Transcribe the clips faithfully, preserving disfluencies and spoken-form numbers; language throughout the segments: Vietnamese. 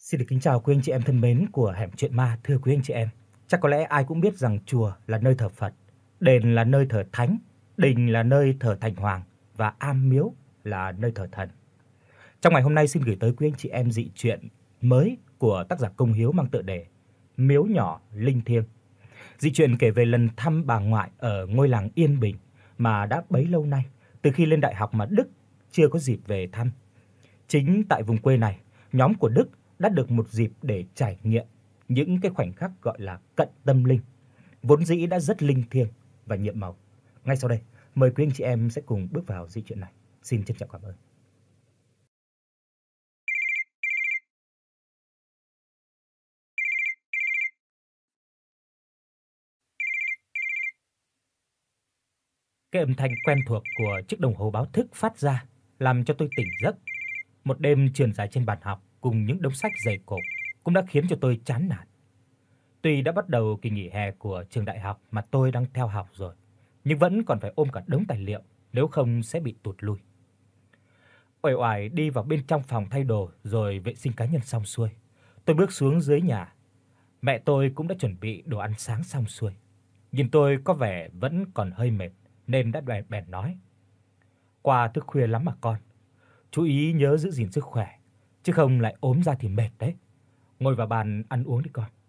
Xin được kính chào quý anh chị em thân mến của Hẻm Chuyện Ma. Thưa quý anh chị em, chắc có lẽ ai cũng biết rằng chùa là nơi thờ Phật, đền là nơi thờ thánh, đình là nơi thờ thành hoàng và am miếu là nơi thờ thần. Trong ngày hôm nay xin gửi tới quý anh chị em dị truyện mới của tác giả Công Hiếu mang tựa đề Miếu nhỏ linh thiêng. Dị truyện kể về lần thăm bà ngoại ở ngôi làng Yên Bình mà đã bấy lâu nay, từ khi lên đại học mà Đức chưa có dịp về thăm. Chính tại vùng quê này, nhóm của Đức đã được một dịp để trải nghiệm những cái khoảnh khắc gọi là cận tâm linh, vốn dĩ đã rất linh thiêng và nhiệm màu. Ngay sau đây, mời quý anh chị em sẽ cùng bước vào dị truyện này. Xin trân trọng cảm ơn. Cái âm thanh quen thuộc của chiếc đồng hồ báo thức phát ra làm cho tôi tỉnh giấc. Một đêm trườn dài trên bàn học cùng những đống sách dày cộp cũng đã khiến cho tôi chán nản. Tuy đã bắt đầu kỳ nghỉ hè của trường đại học mà tôi đang theo học rồi, nhưng vẫn còn phải ôm cả đống tài liệu, nếu không sẽ bị tụt lui. Uể oải đi vào bên trong phòng thay đồ rồi vệ sinh cá nhân xong xuôi, tôi bước xuống dưới nhà. Mẹ tôi cũng đã chuẩn bị đồ ăn sáng xong xuôi. Nhìn tôi có vẻ vẫn còn hơi mệt nên đã bèn bèn nói: "Qua thức khuya lắm mà con, chú ý nhớ giữ gìn sức khỏe, chứ không lại ốm ra thì mệt đấy. Ngồi vào bàn ăn uống đi con."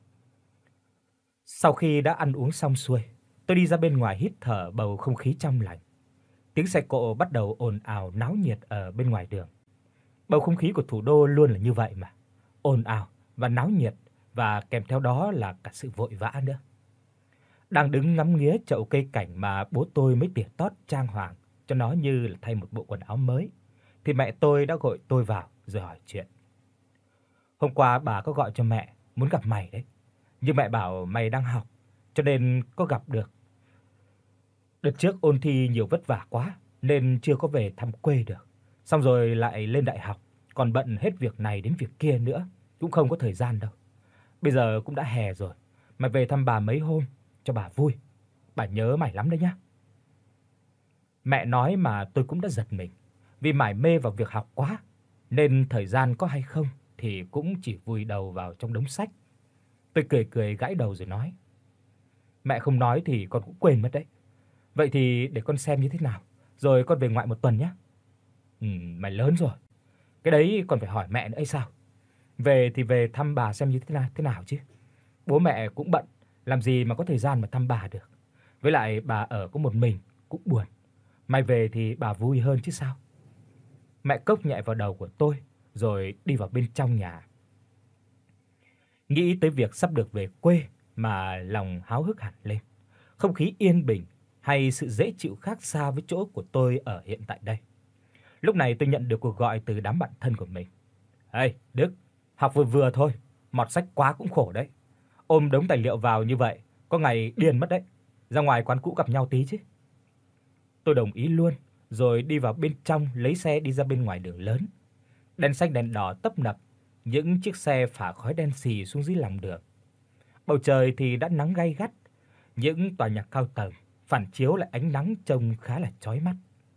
Sau khi đã ăn uống xong xuôi, tôi đi ra bên ngoài hít thở bầu không khí trong lành. Tiếng xe cộ bắt đầu ồn ào náo nhiệt ở bên ngoài đường. Bầu không khí của thủ đô luôn là như vậy mà, ồn ào và náo nhiệt, và kèm theo đó là cả sự vội vã nữa. Đang đứng ngắm nghía chậu cây cảnh mà bố tôi mới tỉa tót trang hoàng cho nó như là thay một bộ quần áo mới, thì mẹ tôi đã gọi tôi vào rồi hỏi chuyện. "Hôm qua bà có gọi cho mẹ muốn gặp mày đấy, nhưng mẹ bảo mày đang học cho nên có gặp được. Đợt trước ôn thi nhiều vất vả quá nên chưa có về thăm quê được. Xong rồi lại lên đại học, còn bận hết việc này đến việc kia nữa, cũng không có thời gian đâu. Bây giờ cũng đã hè rồi, mày về thăm bà mấy hôm cho bà vui. Bà nhớ mày lắm đấy nhá." Mẹ nói mà tôi cũng đã giật mình, vì mải mê vào việc học quá nên thời gian có hay không thì cũng chỉ vùi đầu vào trong đống sách. Tôi cười cười gãi đầu rồi nói: "Mẹ không nói thì con cũng quên mất đấy. Vậy thì để con xem như thế nào, rồi con về ngoại một tuần nhé." "Ừm, mày lớn rồi, cái đấy còn phải hỏi mẹ nữa hay sao? Về thì về thăm bà xem như thế nào thế nào chứ. Bố mẹ cũng bận, làm gì mà có thời gian mà thăm bà được. Với lại bà ở có một mình cũng buồn. Mày về thì bà vui hơn chứ sao." Mẹ cốc nhẹ vào đầu của tôi rồi đi vào bên trong nhà. Nghĩ tới việc sắp được về quê mà lòng háo hức hẳn lên. Không khí yên bình hay sự dễ chịu khác xa với chỗ của tôi ở hiện tại đây. Lúc này tôi nhận được cuộc gọi từ đám bạn thân của mình. "Ê, Đức, học vừa vừa thôi, mọt sách quá cũng khổ đấy. Ôm đống tài liệu vào như vậy, có ngày điên mất đấy. Ra ngoài quán cũ gặp nhau tí chứ." Tôi đồng ý luôn, rồi đi vào bên trong lấy xe đi ra bên ngoài đường lớn. Đèn xanh đèn đỏ tấp nập, những chiếc xe phả khói đen xì xuống dưới lòng đường. Bầu trời thì đã nắng gay gắt, những tòa nhà cao tầng phản chiếu lại ánh nắng trông khá là chói mắt.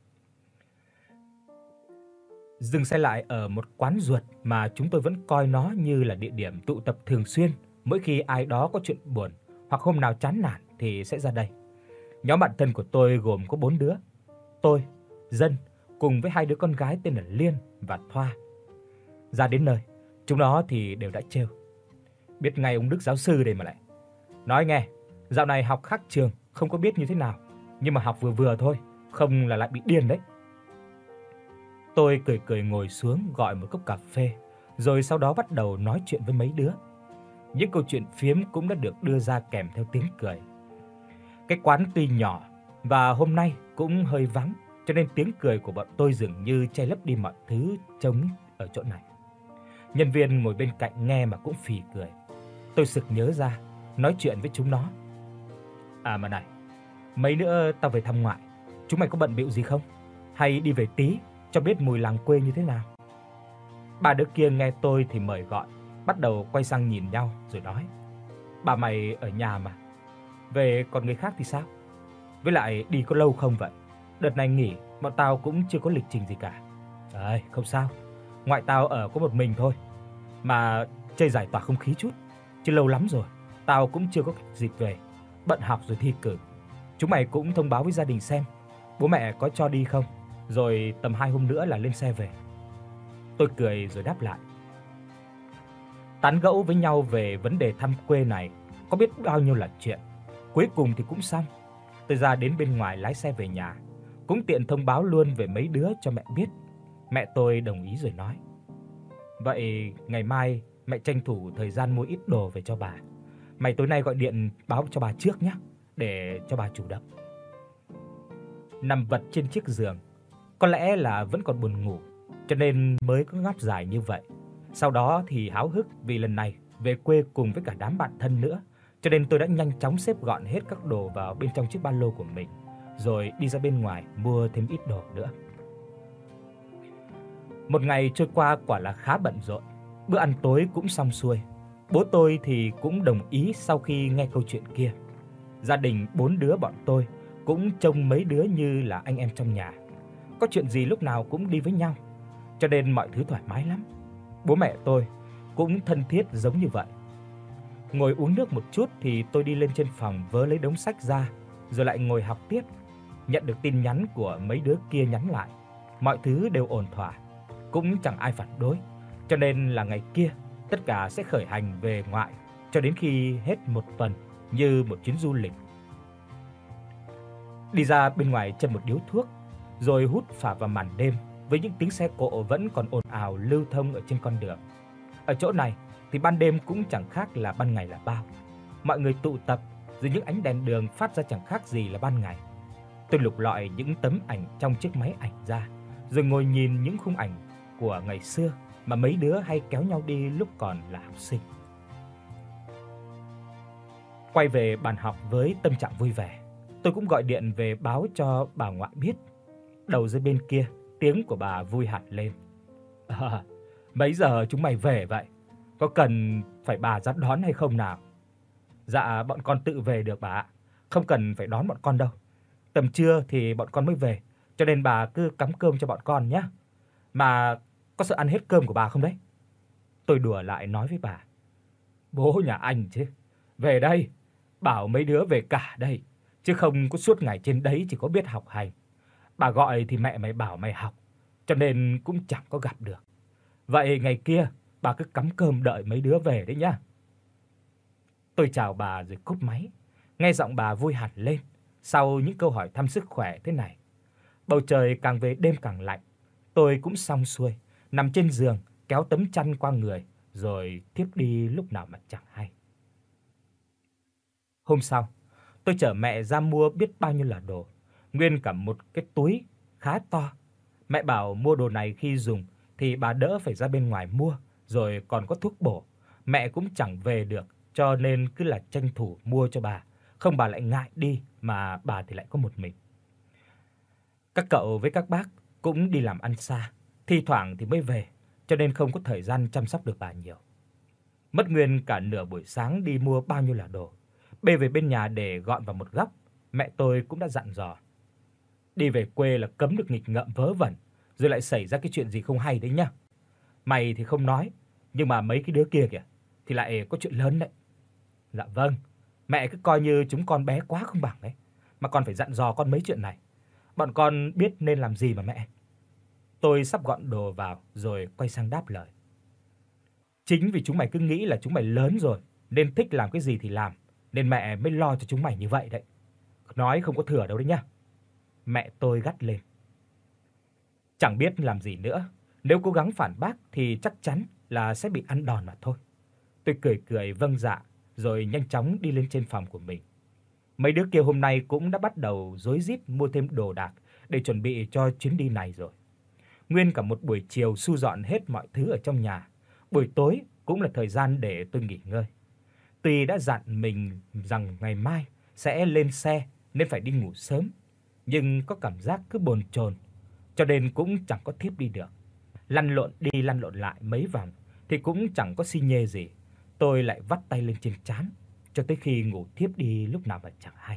Dừng xe lại ở một quán ruột mà chúng tôi vẫn coi nó như là địa điểm tụ tập thường xuyên, mỗi khi ai đó có chuyện buồn hoặc hôm nào chán nản thì sẽ ra đây. Nhóm bạn thân của tôi gồm có bốn đứa, tôi, Dân cùng với hai đứa con gái tên là Liên và Thoa. Ra đến nơi, chúng nó thì đều đã trêu: "Biết ngay ông Đức giáo sư đây mà lại. Nói nghe, dạo này học khác trường, không có biết như thế nào, nhưng mà học vừa vừa thôi, không là lại bị điên đấy." Tôi cười cười ngồi xuống gọi một cốc cà phê, rồi sau đó bắt đầu nói chuyện với mấy đứa. Những câu chuyện phiếm cũng đã được đưa ra kèm theo tiếng cười. Cái quán tuy nhỏ và hôm nay cũng hơi vắng, cho nên tiếng cười của bọn tôi dường như che lấp đi mọi thứ trống ở chỗ này. Nhân viên ngồi bên cạnh nghe mà cũng phì cười. Tôi sực nhớ ra, nói chuyện với chúng nó: "À mà này, mấy nữa tao về thăm ngoại, chúng mày có bận bịu gì không? Hay đi về tí cho biết mùi làng quê như thế nào?" Ba đứa kia nghe tôi thì mời gọi, bắt đầu quay sang nhìn nhau rồi nói: "Bà mày ở nhà mà, về còn người khác thì sao? Với lại đi có lâu không vậy? Đợt này nghỉ, bọn tao cũng chưa có lịch trình gì cả." "Trời, không sao, ngoại tao ở có một mình thôi. mà chơi giải tỏa không khí chút, chứ lâu lắm rồi tao cũng chưa có dịp về, bận học rồi thi cử. Chúng mày cũng thông báo với gia đình xem bố mẹ có cho đi không, rồi tầm hai hôm nữa là lên xe về." Tôi cười rồi đáp lại. Tán gẫu với nhau về vấn đề thăm quê này có biết bao nhiêu là chuyện. Cuối cùng thì cũng xong. Tôi ra đến bên ngoài lái xe về nhà, cũng tiện thông báo luôn về mấy đứa cho mẹ biết. Mẹ tôi đồng ý rồi nói: "Vậy ngày mai mẹ tranh thủ thời gian mua ít đồ về cho bà. Mày tối nay gọi điện báo cho bà trước nhé, để cho bà chủ động." Nằm vật trên chiếc giường, có lẽ là vẫn còn buồn ngủ, cho nên mới có ngáp dài như vậy. Sau đó thì háo hức vì lần này về quê cùng với cả đám bạn thân nữa, cho nên tôi đã nhanh chóng xếp gọn hết các đồ vào bên trong chiếc ba lô của mình, rồi đi ra bên ngoài mua thêm ít đồ nữa. Một ngày trôi qua quả là khá bận rộn. Bữa ăn tối cũng xong xuôi. Bố tôi thì cũng đồng ý sau khi nghe câu chuyện kia. Gia đình bốn đứa bọn tôi cũng trông mấy đứa như là anh em trong nhà. Có chuyện gì lúc nào cũng đi với nhau, cho nên mọi thứ thoải mái lắm. Bố mẹ tôi cũng thân thiết giống như vậy. Ngồi uống nước một chút thì tôi đi lên trên phòng vớ lấy đống sách ra, rồi lại ngồi học tiếp. Nhận được tin nhắn của mấy đứa kia nhắn lại, mọi thứ đều ổn thỏa, cũng chẳng ai phản đối, cho nên là ngày kia tất cả sẽ khởi hành về ngoại cho đến khi hết một tuần, như một chuyến du lịch. Đi ra bên ngoài châm một điếu thuốc, rồi hút phả vào màn đêm với những tiếng xe cộ vẫn còn ồn ào lưu thông ở trên con đường. Ở chỗ này thì ban đêm cũng chẳng khác là ban ngày là bao. Mọi người tụ tập dưới những ánh đèn đường phát ra chẳng khác gì là ban ngày. Tôi lục lọi những tấm ảnh trong chiếc máy ảnh ra, rồi ngồi nhìn những khung ảnh của ngày xưa mà mấy đứa hay kéo nhau đi lúc còn là học sinh. Quay về bàn học với tâm trạng vui vẻ, tôi cũng gọi điện về báo cho bà ngoại biết. Đầu dây bên kia, tiếng của bà vui hẳn lên. "À, mấy giờ chúng mày về vậy? Có cần phải bà ra đón hay không nào?" "Dạ, bọn con tự về được bà ạ, không cần phải đón bọn con đâu. Tầm trưa thì bọn con mới về, cho nên bà cứ cắm cơm cho bọn con nhé. Mà có sợ ăn hết cơm của bà không đấy?" Tôi đùa lại nói với bà: "Bố nhà anh chứ. Về đây, bảo mấy đứa về cả đây, chứ không có suốt ngày trên đấy chỉ có biết học hành. Bà gọi thì mẹ mày bảo mày học, cho nên cũng chẳng có gặp được. Vậy ngày kia bà cứ cắm cơm đợi mấy đứa về đấy nhá." Tôi chào bà rồi cúp máy. Nghe giọng bà vui hẳn lên sau những câu hỏi thăm sức khỏe thế này. Bầu trời càng về đêm càng lạnh. Tôi cũng xong xuôi, nằm trên giường, kéo tấm chăn qua người rồi thiếp đi lúc nào mà chẳng hay. Hôm sau, tôi chở mẹ ra mua biết bao nhiêu là đồ, nguyên cả một cái túi khá to. Mẹ bảo mua đồ này khi dùng thì bà đỡ phải ra bên ngoài mua, rồi còn có thuốc bổ. Mẹ cũng chẳng về được, cho nên cứ là tranh thủ mua cho bà, không bà lại ngại đi mà bà thì lại có một mình. Các cậu với các bác cũng đi làm ăn xa, thi thoảng thì mới về, cho nên không có thời gian chăm sóc được bà nhiều. Mất nguyên cả nửa buổi sáng đi mua bao nhiêu là đồ, bê về bên nhà để gọn vào một góc. Mẹ tôi cũng đã dặn dò: "Đi về quê là cấm được nghịch ngợm vớ vẩn, rồi lại xảy ra cái chuyện gì không hay đấy nhá. Mày thì không nói, nhưng mà mấy cái đứa kia kìa thì lại có chuyện lớn đấy." "Dạ vâng, mẹ cứ coi như chúng con bé quá không bằng đấy, mà còn phải dặn dò con mấy chuyện này. Bọn con biết nên làm gì mà mẹ." Tôi sắp gọn đồ vào rồi quay sang đáp lời: "Chính vì chúng mày cứ nghĩ là chúng mày lớn rồi nên thích làm cái gì thì làm, nên mẹ mới lo cho chúng mày như vậy đấy. Nói không có thừa đâu đấy nhá." Mẹ tôi gắt lên. Chẳng biết làm gì nữa, nếu cố gắng phản bác thì chắc chắn là sẽ bị ăn đòn mà thôi. Tôi cười cười vâng dạ rồi nhanh chóng đi lên trên phòng của mình. Mấy đứa kia hôm nay cũng đã bắt đầu rối rít mua thêm đồ đạc để chuẩn bị cho chuyến đi này rồi. Nguyên cả một buổi chiều thu dọn hết mọi thứ ở trong nhà. Buổi tối cũng là thời gian để tôi nghỉ ngơi. Tuy đã dặn mình rằng ngày mai sẽ lên xe nên phải đi ngủ sớm, nhưng có cảm giác cứ bồn chồn, cho nên cũng chẳng có thiếp đi được. Lăn lộn đi lăn lộn lại mấy vòng thì cũng chẳng có xi nhê gì. Tôi lại vắt tay lên trên trán cho tới khi ngủ thiếp đi lúc nào mà chẳng hay.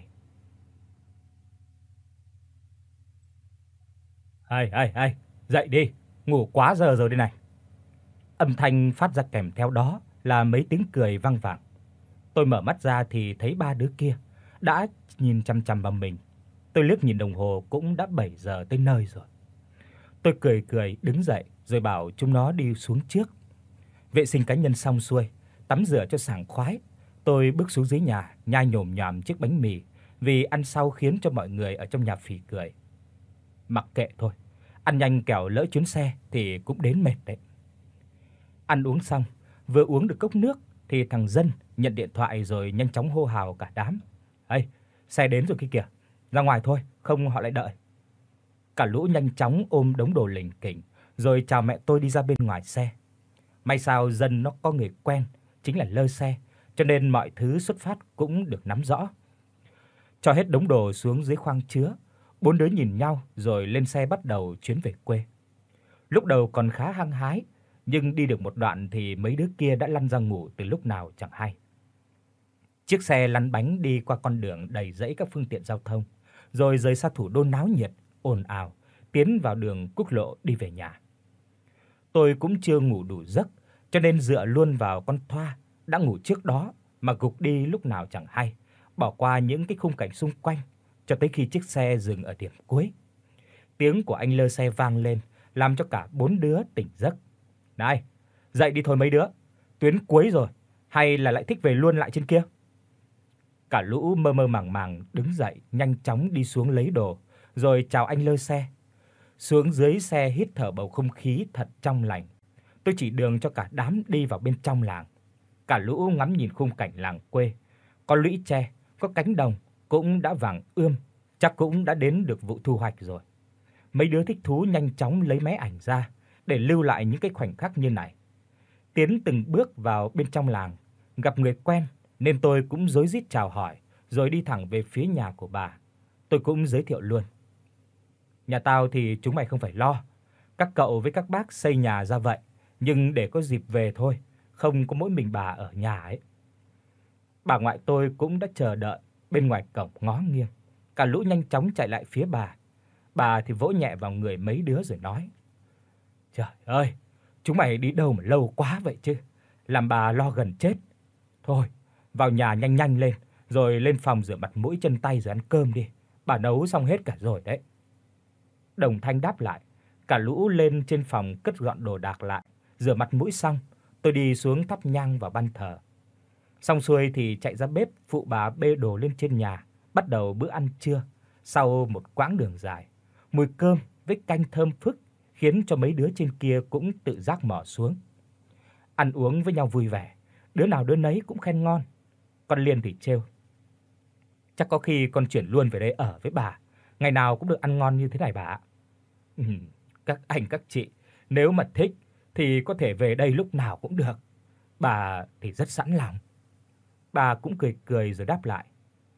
"Hay hay hay, dậy đi, ngủ quá giờ rồi đây này." Âm thanh phát ra kèm theo đó là mấy tiếng cười vang vẳng. Tôi mở mắt ra thì thấy ba đứa kia đã nhìn chằm chằm vào mình. Tôi liếc nhìn đồng hồ cũng đã bảy giờ tới nơi rồi. Tôi cười cười đứng dậy rồi bảo chúng nó đi xuống trước. Vệ sinh cá nhân xong xuôi, tắm rửa cho sảng khoái, tôi bước xuống dưới nhà nhai nhổm nhòm chiếc bánh mì vì ăn sau khiến cho mọi người ở trong nhà phì cười. Mặc kệ thôi, ăn nhanh kẻo lỡ chuyến xe thì cũng đến mệt đấy. Ăn uống xong, vừa uống được cốc nước thì thằng Dân nhận điện thoại rồi nhanh chóng hô hào cả đám. "Ê, xe đến rồi kia kìa, ra ngoài thôi, không họ lại đợi." Cả lũ nhanh chóng ôm đống đồ lỉnh kỉnh rồi chào mẹ tôi đi ra bên ngoài xe. May sao Dân nó có người quen, chính là lơ xe, cho nên mọi thứ xuất phát cũng được nắm rõ. Cho hết đống đồ xuống dưới khoang chứa, bốn đứa nhìn nhau rồi lên xe bắt đầu chuyến về quê. Lúc đầu còn khá hăng hái, nhưng đi được một đoạn thì mấy đứa kia đã lăn ra ngủ từ lúc nào chẳng hay. Chiếc xe lăn bánh đi qua con đường đầy rẫy các phương tiện giao thông, rồi rời xa thủ đô náo nhiệt, ồn ào, tiến vào đường quốc lộ đi về nhà. Tôi cũng chưa ngủ đủ giấc, cho nên dựa luôn vào con Thoa đã ngủ trước đó mà gục đi lúc nào chẳng hay, bỏ qua những cái khung cảnh xung quanh cho tới khi chiếc xe dừng ở điểm cuối. Tiếng của anh lơ xe vang lên, làm cho cả bốn đứa tỉnh giấc. "Này, dậy đi thôi mấy đứa, tuyến cuối rồi, hay là lại thích về luôn lại trên kia?" Cả lũ mơ mơ màng màng đứng dậy, nhanh chóng đi xuống lấy đồ, rồi chào anh lơ xe. Xuống dưới xe hít thở bầu không khí thật trong lành. Tôi chỉ đường cho cả đám đi vào bên trong làng. Cả lũ ngắm nhìn khung cảnh làng quê, có lũy tre, có cánh đồng cũng đã vàng ươm, chắc cũng đã đến được vụ thu hoạch rồi. Mấy đứa thích thú nhanh chóng lấy máy ảnh ra để lưu lại những cái khoảnh khắc như này. Tiến từng bước vào bên trong làng, gặp người quen nên tôi cũng rối rít chào hỏi rồi đi thẳng về phía nhà của bà. Tôi cũng giới thiệu luôn. "Nhà tao thì chúng mày không phải lo, các cậu với các bác xây nhà ra vậy, nhưng để có dịp về thôi, không có mỗi mình bà ở nhà ấy." Bà ngoại tôi cũng đã chờ đợi bên ngoài cổng ngó nghiêng. Cả lũ nhanh chóng chạy lại phía bà. Bà thì vỗ nhẹ vào người mấy đứa rồi nói: "Trời ơi, chúng mày đi đâu mà lâu quá vậy chứ, làm bà lo gần chết. Thôi, vào nhà nhanh nhanh lên, rồi lên phòng rửa mặt mũi chân tay rồi ăn cơm đi, bà nấu xong hết cả rồi đấy." Đồng thanh đáp lại, cả lũ lên trên phòng cất dọn đồ đạc lại, rửa mặt mũi xong, tôi đi xuống thắp nhang vào ban thờ. Xong xuôi thì chạy ra bếp phụ bà bê đồ lên trên nhà, bắt đầu bữa ăn trưa. Sau một quãng đường dài, mùi cơm với canh thơm phức khiến cho mấy đứa trên kia cũng tự giác mò xuống. Ăn uống với nhau vui vẻ, đứa nào đứa nấy cũng khen ngon. Con Liên thì trêu: "Chắc có khi con chuyển luôn về đây ở với bà, ngày nào cũng được ăn ngon như thế này bà ạ." Ừm, các anh các chị, nếu mà thích thì có thể về đây lúc nào cũng được. Bà thì rất sẵn lòng. Bà cũng cười cười rồi đáp lại.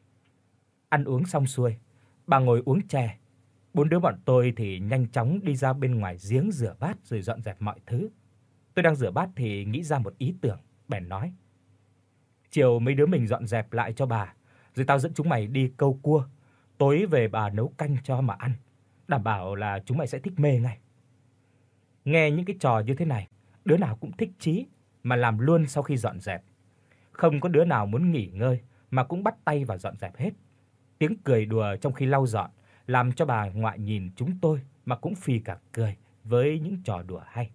Ăn uống xong xuôi, bà ngồi uống chè. Bốn đứa bọn tôi thì nhanh chóng đi ra bên ngoài giếng rửa bát rồi dọn dẹp mọi thứ. Tôi đang rửa bát thì nghĩ ra một ý tưởng, bèn nói: "Chiều mấy đứa mình dọn dẹp lại cho bà, rồi tao dẫn chúng mày đi câu cua, tối về bà nấu canh cho mà ăn, đảm bảo là chúng mày sẽ thích mê ngay." Nghe những cái trò như thế này, đứa nào cũng thích chí mà làm luôn sau khi dọn dẹp. Không có đứa nào muốn nghỉ ngơi mà cũng bắt tay vào dọn dẹp hết. Tiếng cười đùa trong khi lau dọn làm cho bà ngoại nhìn chúng tôi mà cũng phì cả cười với những trò đùa hay.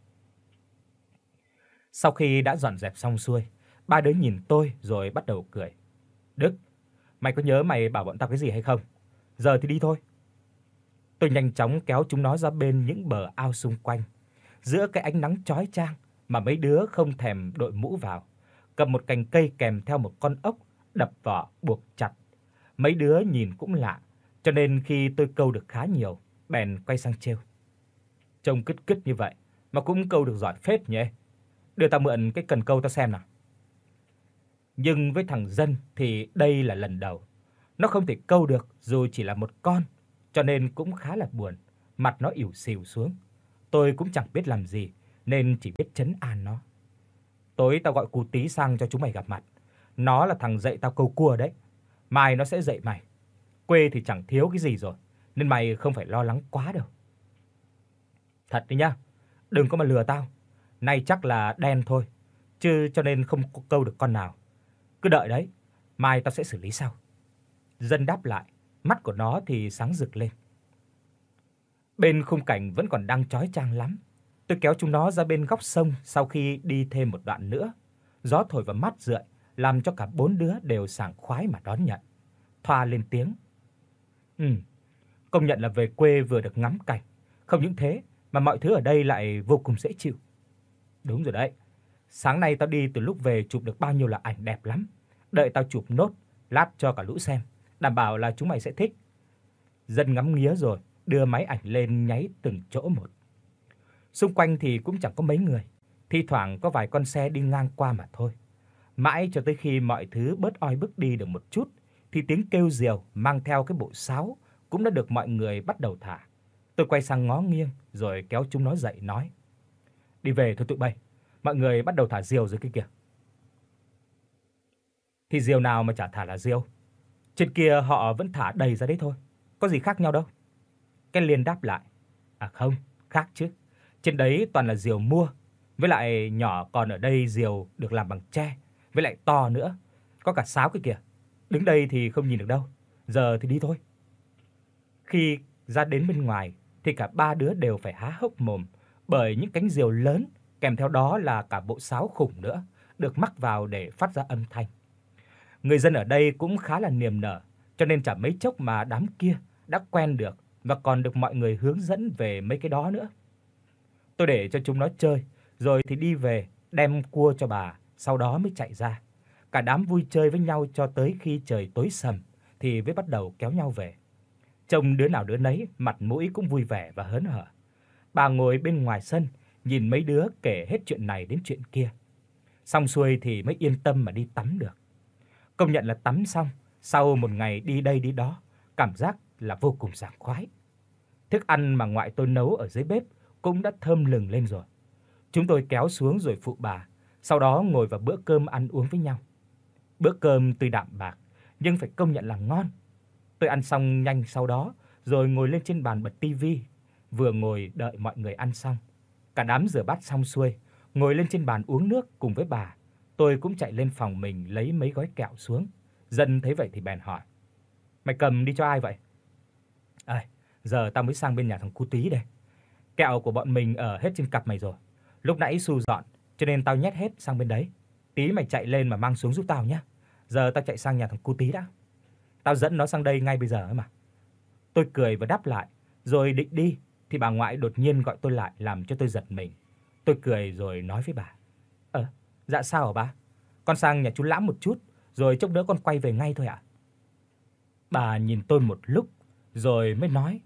Sau khi đã dọn dẹp xong xuôi, ba đứa nhìn tôi rồi bắt đầu cười. "Đức, mày có nhớ mày bảo bọn tao cái gì hay không? Giờ thì đi thôi." Tôi nhanh chóng kéo chúng nó ra bên những bờ ao xung quanh. Giữa cái ánh nắng chói chang mà mấy đứa không thèm đội mũ vào, cầm một cành cây kèm theo một con ốc đập vỏ buộc chặt. Mấy đứa nhìn cũng lạ, cho nên khi tôi câu được khá nhiều, bèn quay sang trêu: "Trông cứt cứt như vậy mà cũng câu được giỏi phết nhỉ. Đưa tao mượn cái cần câu tao xem nào." Nhưng với thằng Dân thì đây là lần đầu. Nó không thể câu được dù chỉ là một con, cho nên cũng khá là buồn, mặt nó ỉu xìu xuống. Tôi cũng chẳng biết làm gì nên chỉ biết trấn an nó. "Tối tao gọi cụ Tí sang cho chúng mày gặp mặt. Nó là thằng dạy tao câu cua đấy. Mai nó sẽ dạy mày. Quê thì chẳng thiếu cái gì rồi, nên mày không phải lo lắng quá đâu." "Thật đấy nhá, đừng có mà lừa tao. nay chắc là đen thôi, chứ cho nên không câu được con nào. Cứ đợi đấy, mai tao sẽ xử lý sau." Dân đáp lại, mắt của nó thì sáng rực lên. Bên khung cảnh vẫn còn đang chói chang lắm. Tôi kéo chúng nó ra bên góc sông sau khi đi thêm một đoạn nữa. Gió thổi vào mắt rượi, làm cho cả bốn đứa đều sảng khoái mà đón nhận. Thoa lên tiếng. "Ừm, công nhận là về quê vừa được ngắm cảnh, không những thế mà mọi thứ ở đây lại vô cùng dễ chịu." "Đúng rồi đấy. Sáng nay tao đi từ lúc về chụp được bao nhiêu là ảnh đẹp lắm. Đợi tao chụp nốt, lát cho cả lũ xem, đảm bảo là chúng mày sẽ thích." Dân ngắm nghía rồi đưa máy ảnh lên nháy từng chỗ một. Xung quanh thì cũng chẳng có mấy người, thi thoảng có vài con xe đi ngang qua mà thôi. Mãi cho tới khi mọi thứ bớt oi bức đi được một chút thì tiếng kêu rìu mang theo cái bộ sáo cũng đã được mọi người bắt đầu thả. Tôi quay sang ngó nghiêng rồi kéo chúng nó dậy nói: "Đi về thôi tụi bay, mọi người bắt đầu thả rìu rồi kia kìa." "Thì rìu nào mà chả thả là rìu. Trên kia họ vẫn thả đầy ra đấy thôi, có gì khác nhau đâu." Cái Liên đáp lại: "À không, khác chứ. Trên đấy toàn là rìu mua, với lại nhỏ, còn ở đây rìu được làm bằng tre, với lại to nữa, có cả sáo kia kìa. Đứng đây thì không nhìn được đâu. Giờ thì đi thôi." Khi ra đến bên ngoài thì cả ba đứa đều phải há hốc mồm bởi những cánh diều lớn, kèm theo đó là cả bộ sáo khủng nữa, được mắc vào để phát ra âm thanh. Người dân ở đây cũng khá là niềm nở, cho nên chả mấy chốc mà đám kia đã quen được và còn được mọi người hướng dẫn về mấy cái đó nữa. Tôi để cho chúng nó chơi, rồi thì đi về đem cua cho bà, sau đó mới chạy ra. Cả đám vui chơi với nhau cho tới khi trời tối sầm thì mới bắt đầu kéo nhau về. Trông đứa nào đứa nấy mặt mũi cũng vui vẻ và hớn hở. Bà ngồi bên ngoài sân, nhìn mấy đứa kể hết chuyện này đến chuyện kia. Xong xuôi thì mới yên tâm mà đi tắm được. Công nhận là tắm xong, sau một ngày đi đây đi đó, cảm giác là vô cùng sảng khoái. Thức ăn mà ngoại tôi nấu ở dưới bếp cũng đã thơm lừng lên rồi. Chúng tôi kéo xuống rồi phụ bà, sau đó ngồi vào bữa cơm ăn uống với nhau. Bữa cơm tuy đạm bạc nhưng phải công nhận là ngon. Tôi ăn xong nhanh sau đó rồi ngồi lên trên bàn bật tivi, vừa ngồi đợi mọi người ăn xong. Cả đám rửa bát xong xuôi, ngồi lên trên bàn uống nước cùng với bà. Tôi cũng chạy lên phòng mình lấy mấy gói kẹo xuống. Dân thấy vậy thì bèn hỏi: "Mày cầm đi cho ai vậy?" "Ơi, giờ tao mới sang bên nhà thằng cu Tí đây. Kẹo của bọn mình ở hết trên cặp mày rồi. Lúc nãy Su dọn cho nên tao nhét hết sang bên đấy. Tí mày chạy lên mà mang xuống giúp tao nhé. Giờ tao chạy sang nhà thằng cu Tí đã. Tao dẫn nó sang đây ngay bây giờ ấy mà." Tôi cười và đáp lại, rồi định đi thì bà ngoại đột nhiên gọi tôi lại làm cho tôi giật mình. Tôi cười rồi nói với bà: "Ờ, dạ sao hả bà? Con sang nhà chú Lãm một chút rồi chốc nữa con quay về ngay thôi ạ." Bà nhìn tôi một lúc rồi mới nói: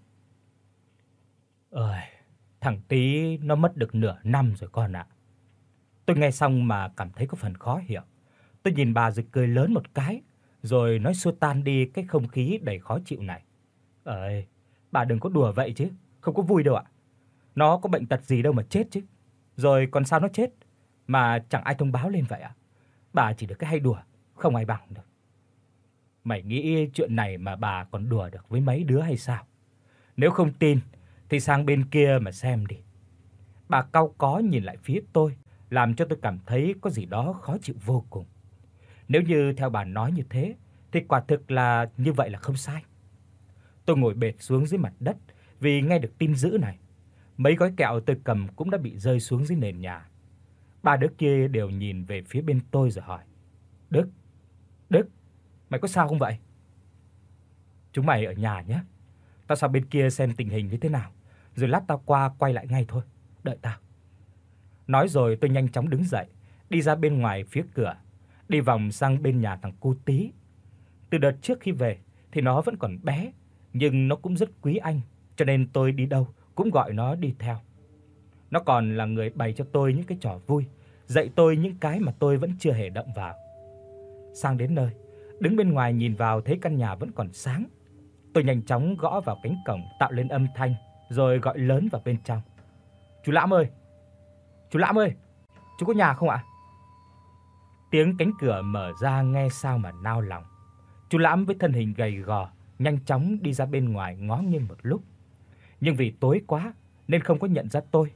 "Ơi, thằng Tí nó mất được nửa năm rồi con ạ." Tôi nghe xong mà cảm thấy có phần khó hiểu. Tôi nhìn bà rồi cười lớn một cái, rồi nói xua tan đi cái không khí đầy khó chịu này. "Ơi, bà đừng có đùa vậy chứ, không có vui đâu ạ. Nó có bệnh tật gì đâu mà chết chứ. Rồi còn sao nó chết mà chẳng ai thông báo lên vậy ạ? Bà chỉ được cái hay đùa, không ai bằng được." "Mày nghĩ chuyện này mà bà còn đùa được với mấy đứa hay sao? Nếu không tin thì sang bên kia mà xem đi." Bà cau có nhìn lại phía tôi, làm cho tôi cảm thấy có gì đó khó chịu vô cùng. Nếu như theo bà nói như thế thì quả thực là như vậy là không sai. Tôi ngồi bệt xuống dưới mặt đất vì nghe được tin dữ này. Mấy gói kẹo tôi cầm cũng đã bị rơi xuống dưới nền nhà. Ba đứa kia đều nhìn về phía bên tôi rồi hỏi: "Đức, Đức, mày có sao không vậy?" "Chúng mày ở nhà nhé. Tao sang bên kia xem tình hình như thế nào, rồi lát tao qua quay lại ngay thôi, đợi tao." Nói rồi tôi nhanh chóng đứng dậy, đi ra bên ngoài phía cửa, đi vòng sang bên nhà thằng cu Tí. Từ đợt trước khi về thì nó vẫn còn bé, nhưng nó cũng rất quý anh, cho nên tôi đi đâu cũng gọi nó đi theo. Nó còn là người bày cho tôi những cái trò vui, dạy tôi những cái mà tôi vẫn chưa hề động vào. Sang đến nơi, đứng bên ngoài nhìn vào thấy căn nhà vẫn còn sáng. Tôi nhanh chóng gõ vào cánh cổng tạo lên âm thanh, rồi gọi lớn vào bên trong: "Chú Lãm ơi! Chú Lãm ơi, chú có nhà không ạ?" Tiếng cánh cửa mở ra nghe sao mà nao lòng. Chú Lãm với thân hình gầy gò nhanh chóng đi ra bên ngoài ngó nghiêng một lúc. Nhưng vì tối quá nên không có nhận ra tôi,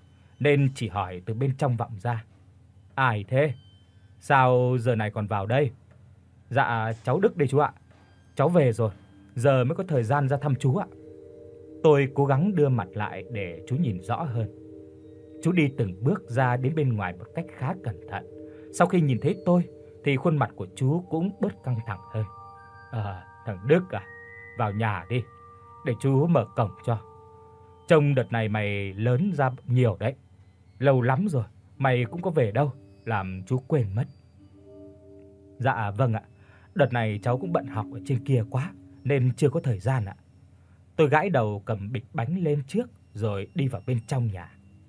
nên chỉ hỏi từ bên trong vọng ra: "Ai thế? Sao giờ này còn vào đây?" "Dạ cháu Đức đây chú ạ. Cháu về rồi, giờ mới có thời gian ra thăm chú ạ." Tôi cố gắng đưa mặt lại để chú nhìn rõ hơn. Chú đi từng bước ra đến bên ngoài một cách khá cẩn thận. Sau khi nhìn thấy tôi thì khuôn mặt của chú cũng bớt căng thẳng hơn. "Ờ, thằng Đức à, vào nhà đi, để chú mở cổng cho. Trông đợt này mày lớn ra nhiều đấy. Lâu lắm rồi mày cũng có về đâu, làm chú quên mất." "Dạ vâng ạ. Đợt này cháu cũng bận học ở trên kia quá nên chưa có thời gian ạ." Tôi gãi đầu cầm bịch bánh lên trước rồi đi vào bên trong nhà.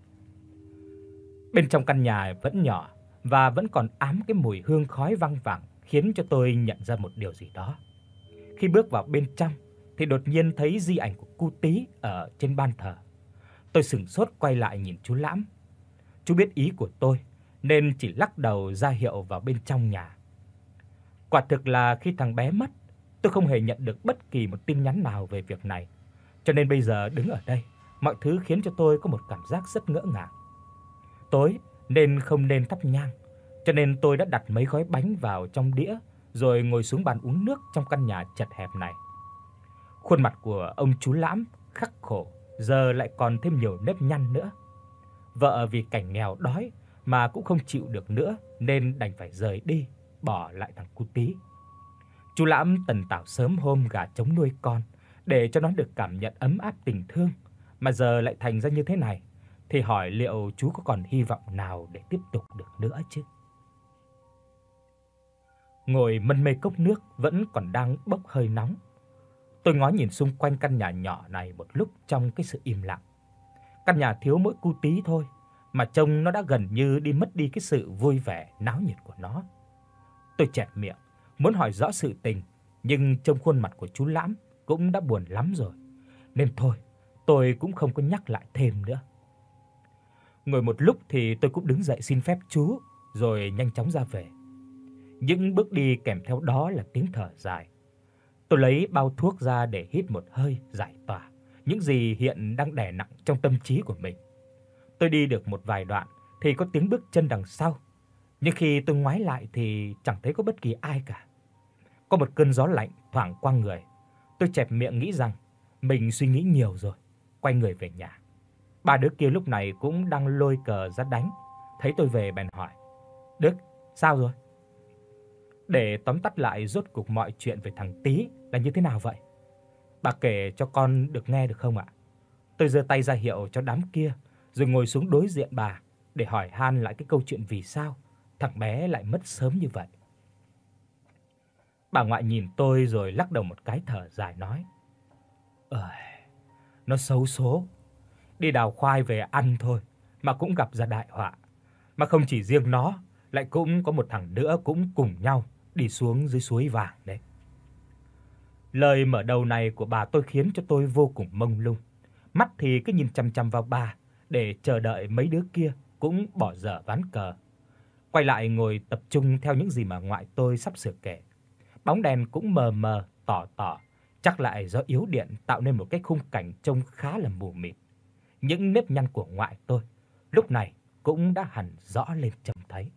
Bên trong căn nhà vẫn nhỏ và vẫn còn ám cái mùi hương khói văng vẳng, khiến cho tôi nhận ra một điều gì đó. Khi bước vào bên trong thì đột nhiên thấy di ảnh của cu Tí ở trên ban thờ. Tôi sững sốt quay lại nhìn chú Lãm. Chú biết ý của tôi nên chỉ lắc đầu ra hiệu vào bên trong nhà. Quả thực là khi thằng bé mất, tôi không hề nhận được bất kỳ một tin nhắn nào về việc này. Cho nên bây giờ đứng ở đây, mọi thứ khiến cho tôi có một cảm giác rất ngỡ ngàng. Tối nên không nên thắp nhang, cho nên tôi đã đặt mấy gói bánh vào trong đĩa rồi ngồi xuống bàn uống nước trong căn nhà chật hẹp này. Khuôn mặt của ông chú Lãm khắc khổ, giờ lại còn thêm nhiều nếp nhăn nữa. Vợ vì cảnh nghèo đói mà cũng không chịu được nữa nên đành phải rời đi, bỏ lại thằng cu Tí. Chú Lãm tần tảo sớm hôm gà trống nuôi con để cho nó được cảm nhận ấm áp tình thương, mà giờ lại thành ra như thế này thì hỏi liệu chú có còn hy vọng nào để tiếp tục được nữa chứ. Ngồi mân mê cốc nước vẫn còn đang bốc hơi nóng. Tôi ngó nhìn xung quanh căn nhà nhỏ này một lúc trong cái sự im lặng. Căn nhà thiếu mỗi cu Tí thôi mà trông nó đã gần như đi mất đi cái sự vui vẻ náo nhiệt của nó. Tôi chẹp miệng muốn hỏi rõ sự tình, nhưng trông khuôn mặt của chú Lãm cũng đã buồn lắm rồi, nên thôi, tôi cũng không có nhắc lại thêm nữa. Ngồi một lúc thì tôi cũng đứng dậy xin phép chú rồi nhanh chóng ra về. Những bước đi kèm theo đó là tiếng thở dài. Tôi lấy bao thuốc ra để hít một hơi giải tỏa những gì hiện đang đè nặng trong tâm trí của mình. Tôi đi được một vài đoạn thì có tiếng bước chân đằng sau, nhưng khi tôi ngoái lại thì chẳng thấy có bất kỳ ai cả. Có một cơn gió lạnh thoảng qua người. Tôi chẹp miệng nghĩ rằng mình suy nghĩ nhiều rồi, quay người về nhà. Ba đứa kia lúc này cũng đang lôi cờ ra đánh. Thấy tôi về bèn hỏi: "Đức, sao rồi?" Để tóm tắt lại rốt cuộc mọi chuyện về thằng Tí là như thế nào vậy? Bà kể cho con được nghe được không ạ? Tôi giơ tay ra hiệu cho đám kia rồi ngồi xuống đối diện bà để hỏi han lại cái câu chuyện vì sao thằng bé lại mất sớm như vậy. Bà ngoại nhìn tôi rồi lắc đầu một cái thở dài nói: "Ơi, nó xấu số, đi đào khoai về ăn thôi mà cũng gặp ra đại họa. Mà không chỉ riêng nó, lại cũng có một thằng nữa cũng cùng nhau đi xuống dưới suối vàng đấy." Lời mở đầu này của bà tôi khiến cho tôi vô cùng mông lung. Mắt thì cứ nhìn chằm chằm vào bà để chờ đợi mấy đứa kia cũng bỏ dở ván cờ. Quay lại ngồi tập trung theo những gì mà ngoại tôi sắp sửa kể. Bóng đèn cũng mờ mờ tỏ tỏ, chắc lại do yếu điện tạo nên một cái khung cảnh trông khá là mù mịt. Những nếp nhăn của ngoại tôi lúc này cũng đã hằn rõ lên trông thấy.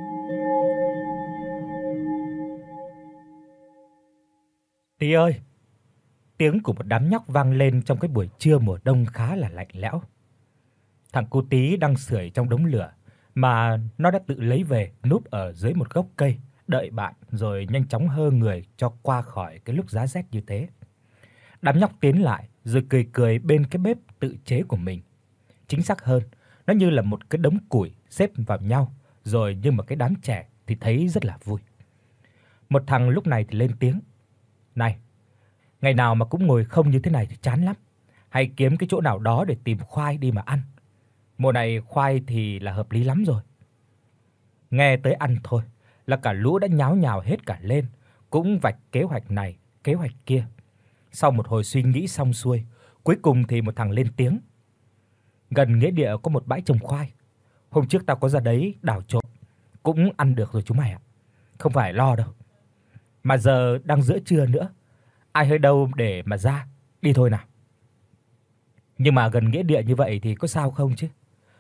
"Tí ơi!" Tiếng của một đám nhóc vang lên trong cái buổi trưa mùa đông khá là lạnh lẽo. Thằng cu Tí đang sưởi trong đống lửa mà nó đã tự lấy về núp ở dưới một gốc cây, đợi bạn rồi nhanh chóng hơ người cho qua khỏi cái lúc giá rét như thế. Đám nhóc tiến lại rồi cười cười bên cái bếp tự chế của mình. Chính xác hơn, nó như là một cái đống củi xếp vào nhau, rồi như một cái đám trẻ thì thấy rất là vui. Một thằng lúc này thì lên tiếng: "Này, ngày nào mà cũng ngồi không như thế này thì chán lắm. Hay kiếm cái chỗ nào đó để tìm khoai đi mà ăn. Mùa này khoai thì là hợp lý lắm rồi." Nghe tới ăn thôi là cả lũ đã nháo nhào hết cả lên, cũng vạch kế hoạch này, kế hoạch kia. Sau một hồi suy nghĩ xong xuôi, cuối cùng thì một thằng lên tiếng: "Gần nghĩa địa có một bãi trồng khoai. Hôm trước tao có ra đấy đào trộm, cũng ăn được rồi chú mày ạ. Không phải lo đâu. Mà giờ đang giữa trưa nữa, ai hơi đâu để mà ra, đi thôi nào." Nhưng mà gần nghĩa địa như vậy thì có sao không chứ?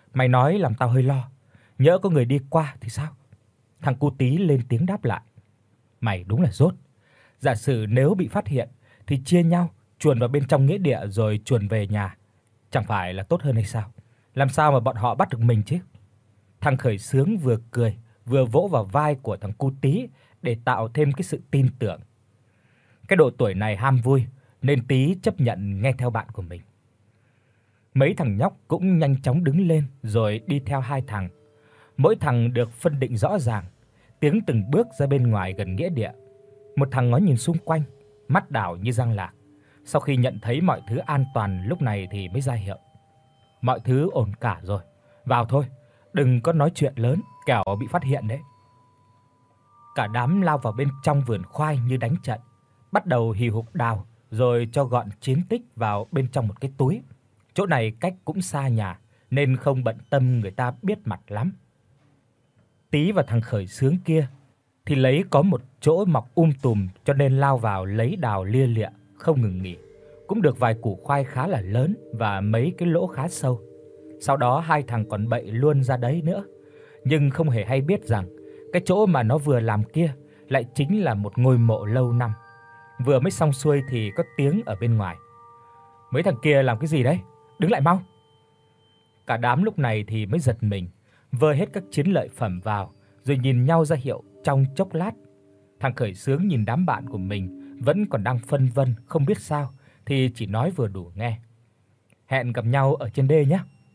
Mày nói làm tao hơi lo, nhỡ có người đi qua thì sao? Thằng cu Tí lên tiếng đáp lại. Mày đúng là dốt. Giả sử nếu bị phát hiện thì chia nhau chuồn vào bên trong nghĩa địa rồi chuồn về nhà, chẳng phải là tốt hơn hay sao? Làm sao mà bọn họ bắt được mình chứ? Thằng Khởi Sướng vừa cười vừa vỗ vào vai của thằng cu Tí để tạo thêm cái sự tin tưởng. Cái độ tuổi này ham vui nên Tí chấp nhận nghe theo bạn của mình. Mấy thằng nhóc cũng nhanh chóng đứng lên rồi đi theo hai thằng. Mỗi thằng được phân định rõ ràng, tiến từng bước ra bên ngoài gần nghĩa địa. Một thằng ngó nhìn xung quanh, mắt đảo như răng lạc. Sau khi nhận thấy mọi thứ an toàn lúc này thì mới ra hiệu. Mọi thứ ổn cả rồi, vào thôi, đừng có nói chuyện lớn, kẻo bị phát hiện đấy. Cả đám lao vào bên trong vườn khoai như đánh trận, bắt đầu hì hục đào rồi cho gọn chiến tích vào bên trong một cái túi. Chỗ này cách cũng xa nhà nên không bận tâm người ta biết mặt lắm. Tí và thằng Khởi Sướng kia thì lấy có một chỗ mọc um tùm cho nên lao vào lấy đào lia lịa không ngừng nghỉ. Cũng được vài củ khoai khá là lớn và mấy cái lỗ khá sâu. Sau đó hai thằng còn bậy luôn ra đấy nữa, nhưng không hề hay biết rằng cái chỗ mà nó vừa làm kia lại chính là một ngôi mộ lâu năm. Vừa mới xong xuôi thì có tiếng ở bên ngoài. Mấy thằng kia làm cái gì đấy? Đứng lại mau. Cả đám lúc này thì mới giật mình, vơ hết các chiến lợi phẩm vào rồi nhìn nhau ra hiệu trong chốc lát. Thằng Khởi Sướng nhìn đám bạn của mình vẫn còn đang phân vân không biết sao thì chỉ nói vừa đủ nghe. Hẹn gặp nhau ở trên đê nhé.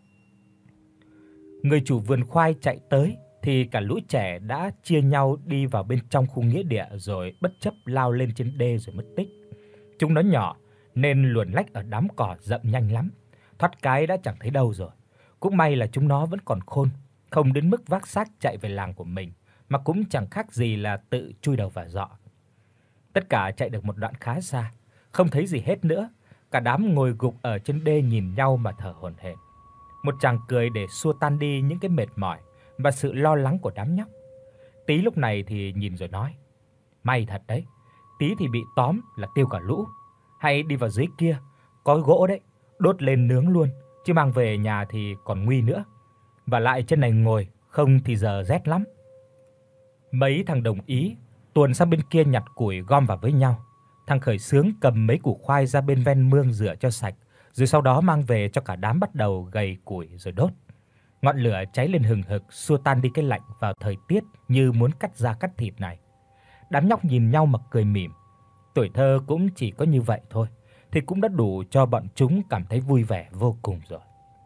Người chủ vườn khoai chạy tới thì cả lũ trẻ đã chia nhau đi vào bên trong khu nghĩa địa rồi bất chấp lao lên trên đê rồi mất tích. Chúng nó nhỏ nên luồn lách ở đám cỏ rậm nhanh lắm, thoát cái đã chẳng thấy đâu rồi. Cũng may là chúng nó vẫn còn khôn, không đến mức vác xác chạy về làng của mình, mà cũng chẳng khác gì là tự chui đầu vào giọ. Tất cả chạy được một đoạn khá xa, không thấy gì hết nữa, cả đám ngồi gục ở trên đê nhìn nhau mà thở hổn hển. Một tràng cười để xua tan đi những cái mệt mỏi và sự lo lắng của đám nhóc. Tí lúc này thì nhìn rồi nói: "May thật đấy, Tí thì bị tóm là tiêu cả lũ, hay đi vào dưới kia, có gỗ đấy, đốt lên nướng luôn, chứ mang về nhà thì còn nguy nữa. Và lại trên này ngồi, không thì giờ rét lắm." Mấy thằng đồng ý, tuồn sang bên kia nhặt củi gom vào với nhau. Thằng Khởi Sướng cầm mấy củ khoai ra bên ven mương rửa cho sạch, rồi sau đó mang về cho cả đám bắt đầu gầy củi rồi đốt. Ngọn lửa cháy lên hừng hực, xua tan đi cái lạnh vào thời tiết như muốn cắt da cắt thịt này. Đám nhóc nhìn nhau mà cười mỉm. Tuổi thơ cũng chỉ có như vậy thôi, thì cũng đã đủ cho bọn chúng cảm thấy vui vẻ vô cùng rồi.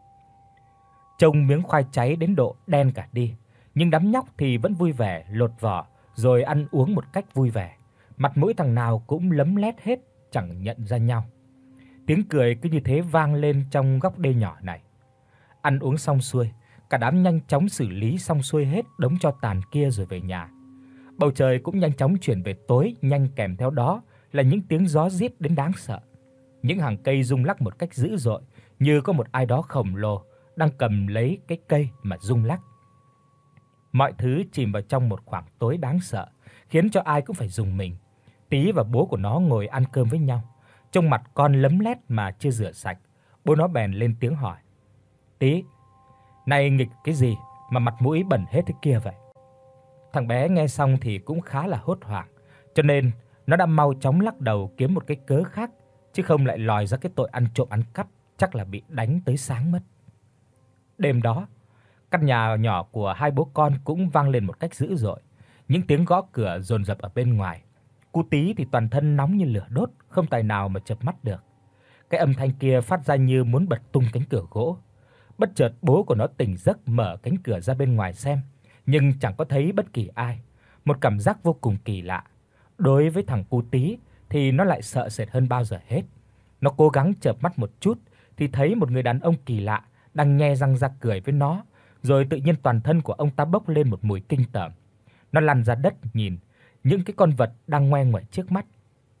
Trông miếng khoai cháy đến độ đen cả đi, nhưng đám nhóc thì vẫn vui vẻ lột vỏ rồi ăn uống một cách vui vẻ. Mặt mũi thằng nào cũng lấm lét hết, chẳng nhận ra nhau. Tiếng cười cứ như thế vang lên trong góc đê nhỏ này. Ăn uống xong xuôi, cả đám nhanh chóng xử lý xong xuôi hết đống tro tàn kia rồi về nhà. Bầu trời cũng nhanh chóng chuyển về tối, nhanh kèm theo đó là những tiếng gió rít đến đáng sợ. Những hàng cây rung lắc một cách dữ dội, như có một ai đó khổng lồ đang cầm lấy cái cây mà rung lắc. Mọi thứ chìm vào trong một khoảng tối đáng sợ, khiến cho ai cũng phải rùng mình. Tí và bố của nó ngồi ăn cơm với nhau, trông mặt con lấm lét mà chưa rửa sạch. Bố nó bèn lên tiếng hỏi: "Tí, này nghịch cái gì mà mặt mũi bẩn hết thế kia vậy?" Thằng bé nghe xong thì cũng khá là hốt hoảng, cho nên nó đã mau chóng lắc đầu kiếm một cái cớ khác, chứ không lại lòi ra cái tội ăn trộm ăn cắp, chắc là bị đánh tới sáng mất. Đêm đó, căn nhà nhỏ của hai bố con cũng vang lên một cách dữ dội, những tiếng gõ cửa dồn dập ở bên ngoài. Cu Tí thì toàn thân nóng như lửa đốt, không tài nào mà chợp mắt được. Cái âm thanh kia phát ra như muốn bật tung cánh cửa gỗ. Bất chợt bố của nó tỉnh giấc mở cánh cửa ra bên ngoài xem, nhưng chẳng có thấy bất kỳ ai. Một cảm giác vô cùng kỳ lạ. Đối với thằng Cu Tí thì nó lại sợ sệt hơn bao giờ hết. Nó cố gắng chợp mắt một chút thì thấy một người đàn ông kỳ lạ đang nhe răng ra cười với nó, rồi tự nhiên toàn thân của ông ta bốc lên một mùi kinh tởm. Nó lăn ra đất nhìn những cái con vật đang ngoe ngoải trước mắt.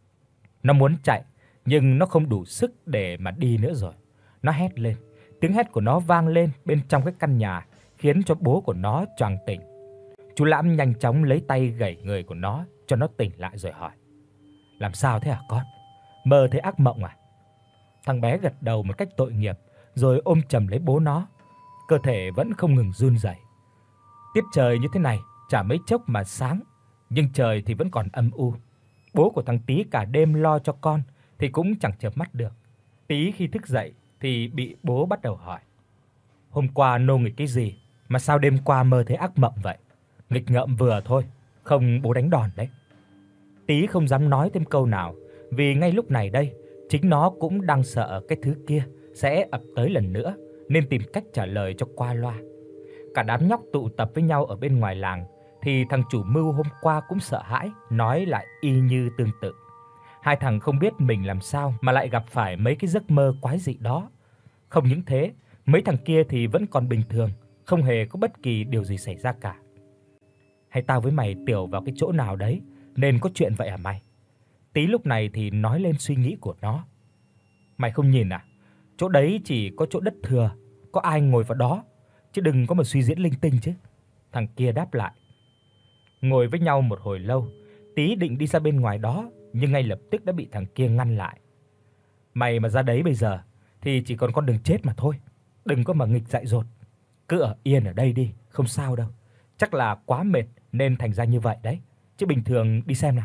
Nó muốn chạy nhưng nó không đủ sức để mà đi nữa rồi. Nó hét lên, tiếng hét của nó vang lên bên trong cái căn nhà, khiến cho bố của nó choàng tỉnh. Chú Lãm nhanh chóng lấy tay gẩy người của nó cho nó tỉnh lại rồi hỏi: "Làm sao thế hả con? Mơ thấy ác mộng à?" Thằng bé gật đầu một cách tội nghiệp rồi ôm chầm lấy bố nó. cơ thể vẫn không ngừng run rẩy. Tiết trời như thế này chả mấy chốc mà sáng, nhưng trời thì vẫn còn âm u. Bố của thằng Tí cả đêm lo cho con thì cũng chẳng chợp mắt được. Tí khi thức dậy thì bị bố bắt đầu hỏi: "Hôm qua nô nghịch cái gì mà sao đêm qua mơ thấy ác mộng vậy?" "Nghịch ngợm vừa thôi, không bố đánh đòn đấy." Tí không dám nói thêm câu nào, vì ngay lúc này đây, chính nó cũng đang sợ cái thứ kia sẽ ập tới lần nữa, nên tìm cách trả lời cho qua loa. Cả đám nhóc tụ tập với nhau ở bên ngoài làng thì thằng chủ mưu hôm qua cũng sợ hãi, nói lại y như tương tự. Hai thằng không biết mình làm sao mà lại gặp phải mấy cái giấc mơ quái dị đó. Không những thế, mấy thằng kia thì vẫn còn bình thường, không hề có bất kỳ điều gì xảy ra cả. "Hay tao với mày tiểu vào cái chỗ nào đấy nên có chuyện vậy à mày?" Tí lúc này thì nói lên suy nghĩ của nó. "Mày không nhìn à? Chỗ đấy chỉ có chỗ đất thừa, có ai ngồi vào đó, chứ đừng có mà suy diễn linh tinh chứ." Thằng kia đáp lại. Ngồi với nhau một hồi lâu, Tí định đi ra bên ngoài đó, nhưng ngay lập tức đã bị thằng kia ngăn lại. "Mày mà ra đấy bây giờ thì chỉ còn con đường chết mà thôi, đừng có mà nghịch dại dột. Cứ ở yên ở đây đi, không sao đâu. Chắc là quá mệt nên thành ra như vậy đấy, chứ bình thường đi xem nào."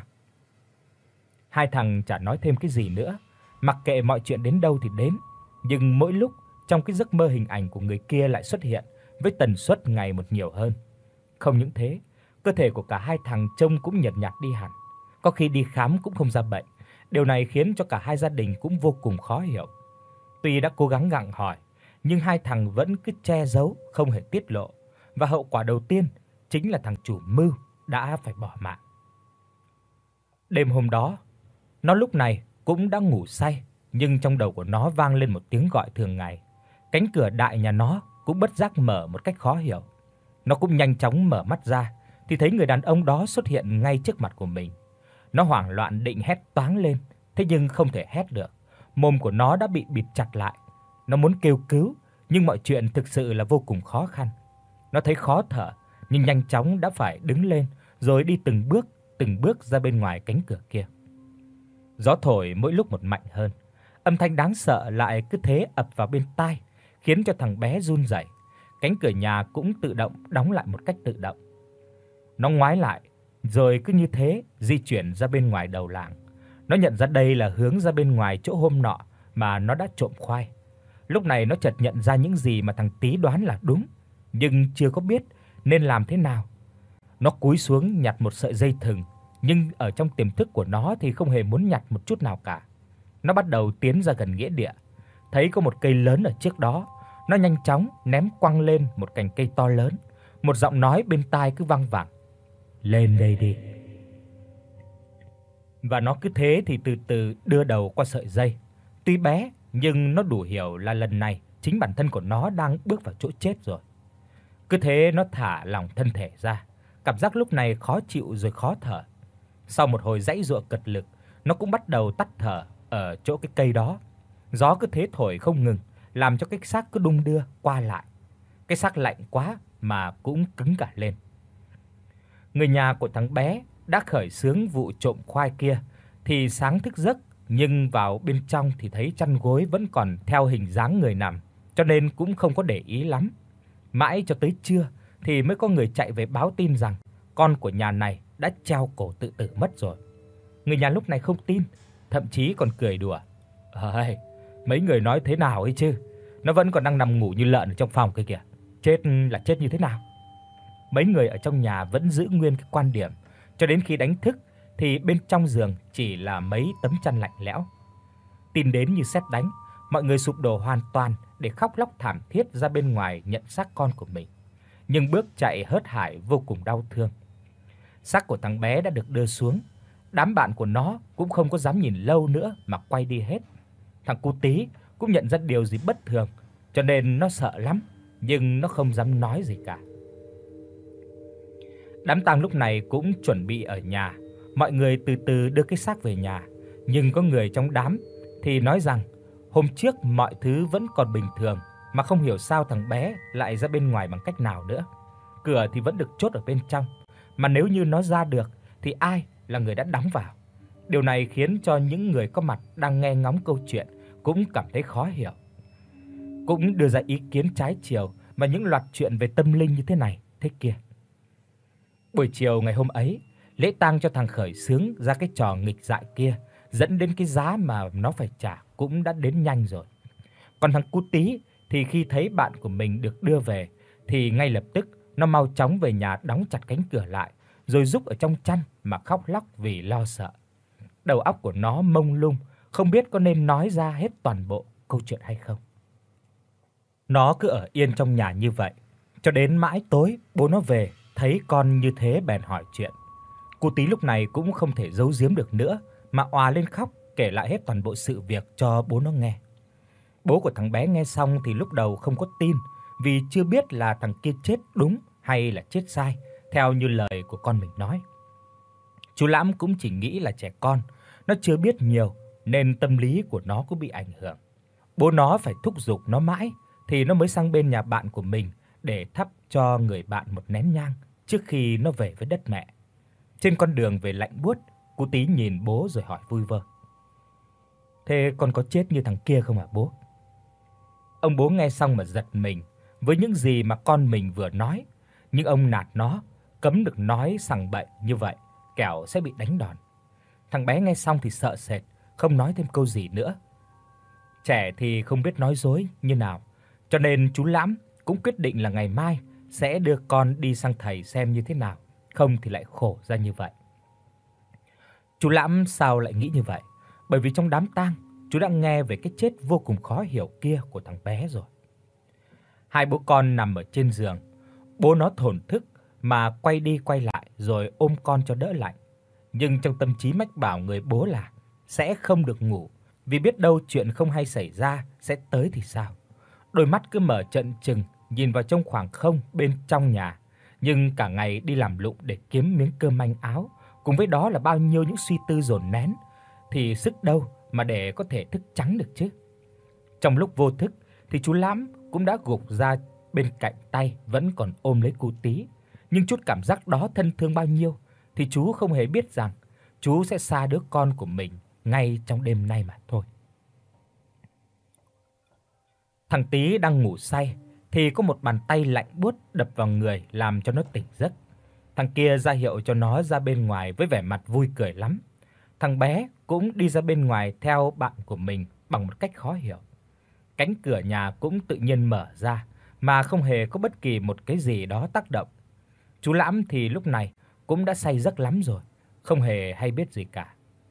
Hai thằng chả nói thêm cái gì nữa, mặc kệ mọi chuyện đến đâu thì đến, nhưng mỗi lúc trong cái giấc mơ hình ảnh của người kia lại xuất hiện với tần suất ngày một nhiều hơn. Không những thế, cơ thể của cả hai thằng trông cũng nhợt nhạt đi hẳn, có khi đi khám cũng không ra bệnh. Điều này khiến cho cả hai gia đình cũng vô cùng khó hiểu. Tuy đã cố gắng gặng hỏi, nhưng hai thằng vẫn cứ che giấu, không hề tiết lộ, và hậu quả đầu tiên chính là thằng chủ mưu đã phải bỏ mạng. Đêm hôm đó, nó lúc này cũng đã ngủ say, nhưng trong đầu của nó vang lên một tiếng gọi thường ngày. Cánh cửa đại nhà nó cũng bất giác mở một cách khó hiểu. Nó cũng nhanh chóng mở mắt ra thì thấy người đàn ông đó xuất hiện ngay trước mặt của mình. Nó hoảng loạn định hét toáng lên, thế nhưng không thể hét được. Mồm của nó đã bị bịt chặt lại. Nó muốn kêu cứu, nhưng mọi chuyện thực sự là vô cùng khó khăn. Nó thấy khó thở, nhưng nhanh chóng đã phải đứng lên rồi đi từng bước, từng bước ra bên ngoài cánh cửa kia. Gió thổi mỗi lúc một mạnh hơn, âm thanh đáng sợ lại cứ thế ập vào bên tai, khiến cho thằng bé run rẩy. Cánh cửa nhà cũng tự động đóng lại một cách tự động. Nó ngoái lại, rồi cứ như thế di chuyển ra bên ngoài đầu làng. Nó nhận ra đây là hướng ra bên ngoài chỗ hôm nọ mà nó đã trộm khoai. Lúc này nó chợt nhận ra những gì mà thằng Tí đoán là đúng, nhưng chưa có biết nên làm thế nào. Nó cúi xuống nhặt một sợi dây thừng, nhưng ở trong tiềm thức của nó thì không hề muốn nhặt một chút nào cả. Nó bắt đầu tiến ra gần nghĩa địa, thấy có một cây lớn ở trước đó, nó nhanh chóng ném quăng lên một cành cây to lớn. Một giọng nói bên tai cứ vang vẳng: "Lên đây đi." Và nó cứ thế thì từ từ đưa đầu qua sợi dây. Tuy bé nhưng nó đủ hiểu là lần này chính bản thân của nó đang bước vào chỗ chết rồi. Cứ thế nó thả lỏng thân thể ra, cảm giác lúc này khó chịu rồi khó thở. Sau một hồi giãy giụa cật lực, nó cũng bắt đầu tắt thở ở chỗ cái cây đó. Gió cứ thế thổi không ngừng, làm cho cái xác cứ đung đưa qua lại. Cái xác lạnh quá mà cũng cứng cả lên. Người nhà của thằng bé đã khởi xướng vụ trộm khoai kia thì sáng thức giấc, nhưng vào bên trong thì thấy chăn gối vẫn còn theo hình dáng người nằm, cho nên cũng không có để ý lắm. Mãi cho tới trưa thì mới có người chạy về báo tin rằng con của nhà này đã treo cổ tự tử mất rồi. Người nhà lúc này không tin, thậm chí còn cười đùa: "Ơi, mấy người nói thế nào ấy chứ? Nó vẫn còn đang nằm ngủ như lợn ở trong phòng kia kìa. Chết là chết như thế nào?" Mấy người ở trong nhà vẫn giữ nguyên cái quan điểm, cho đến khi đánh thức thì bên trong giường chỉ là mấy tấm chăn lạnh lẽo. Tin đến như sét đánh, mọi người sụp đổ hoàn toàn để khóc lóc thảm thiết ra bên ngoài nhận xác con của mình, nhưng bước chạy hớt hải vô cùng đau thương. Xác của thằng bé đã được đưa xuống, đám bạn của nó cũng không có dám nhìn lâu nữa mà quay đi hết. Thằng cu Tí cũng nhận ra điều gì bất thường, cho nên nó sợ lắm, nhưng nó không dám nói gì cả. Đám tang lúc này cũng chuẩn bị ở nhà, mọi người từ từ đưa cái xác về nhà, nhưng có người trong đám thì nói rằng hôm trước mọi thứ vẫn còn bình thường, mà không hiểu sao thằng bé lại ra bên ngoài bằng cách nào nữa. Cửa thì vẫn được chốt ở bên trong, mà nếu như nó ra được thì ai là người đã đóng vào. Điều này khiến cho những người có mặt đang nghe ngóng câu chuyện cũng cảm thấy khó hiểu, cũng đưa ra ý kiến trái chiều và những loạt chuyện về tâm linh như thế này, thế kia. Buổi chiều ngày hôm ấy, lễ tang cho thằng khởi xướng ra cái trò nghịch dại kia, dẫn đến cái giá mà nó phải trả cũng đã đến nhanh rồi. Còn thằng Cú Tí thì khi thấy bạn của mình được đưa về thì ngay lập tức nó mau chóng về nhà đóng chặt cánh cửa lại, rồi rúc ở trong chăn mà khóc lóc vì lo sợ. Đầu óc của nó mông lung, không biết có nên nói ra hết toàn bộ câu chuyện hay không. Nó cứ ở yên trong nhà như vậy, cho đến mãi tối bố nó về, thấy con như thế bèn hỏi chuyện. Cô Tí lúc này cũng không thể giấu giếm được nữa, mà òa lên khóc kể lại hết toàn bộ sự việc cho bố nó nghe. Bố của thằng bé nghe xong thì lúc đầu không có tin, vì chưa biết là thằng kia chết đúng hay là chết sai, theo như lời của con mình nói. Chú Lãm cũng chỉ nghĩ là trẻ con, nó chưa biết nhiều nên tâm lý của nó cũng bị ảnh hưởng. Bố nó phải thúc giục nó mãi thì nó mới sang bên nhà bạn của mình để thắp cho người bạn một nén nhang trước khi nó về với đất mẹ. Trên con đường về lạnh buốt, cô Tí nhìn bố rồi hỏi vui vơ: "Thế con có chết như thằng kia không hả bố?" Ông bố nghe xong mà giật mình với những gì mà con mình vừa nói, nhưng ông nạt nó cấm được nói sằng bậy như vậy, kẻo sẽ bị đánh đòn. Thằng bé nghe xong thì sợ sệt, không nói thêm câu gì nữa. Trẻ thì không biết nói dối như nào, cho nên chú Lãm cũng quyết định là ngày mai sẽ đưa con đi sang thầy xem như thế nào, không thì lại khổ ra như vậy. Chú Lãm sao lại nghĩ như vậy? Bởi vì trong đám tang, chú đã nghe về cái chết vô cùng khó hiểu kia của thằng bé rồi. Hai bố con nằm ở trên giường, bố nó thổn thức mà quay đi quay lại rồi ôm con cho đỡ lạnh. Nhưng trong tâm trí mách bảo người bố là sẽ không được ngủ, vì biết đâu chuyện không hay xảy ra sẽ tới thì sao. Đôi mắt cứ mở trợn trừng nhìn vào trong khoảng không bên trong nhà, nhưng cả ngày đi làm lụng để kiếm miếng cơm manh áo, cùng với đó là bao nhiêu những suy tư dồn nén, thì sức đâu mà để có thể thức trắng được chứ. Trong lúc vô thức thì chú Lãm cũng đã gục ra bên cạnh, tay vẫn còn ôm lấy cô Tí, nhưng chút cảm giác đó thân thương bao nhiêu thì chú không hề biết rằng chú sẽ xa đứa con của mình ngay trong đêm nay mà thôi. Thằng Tí đang ngủ say thì có một bàn tay lạnh buốt đập vào người làm cho nó tỉnh giấc. Thằng kia ra hiệu cho nó ra bên ngoài với vẻ mặt vui cười lắm. Thằng bé cũng đi ra bên ngoài theo bạn của mình bằng một cách khó hiểu. Cánh cửa nhà cũng tự nhiên mở ra mà không hề có bất kỳ một cái gì đó tác động. Chú Lãm thì lúc này cũng đã say giấc lắm rồi, không hề hay biết gì cả.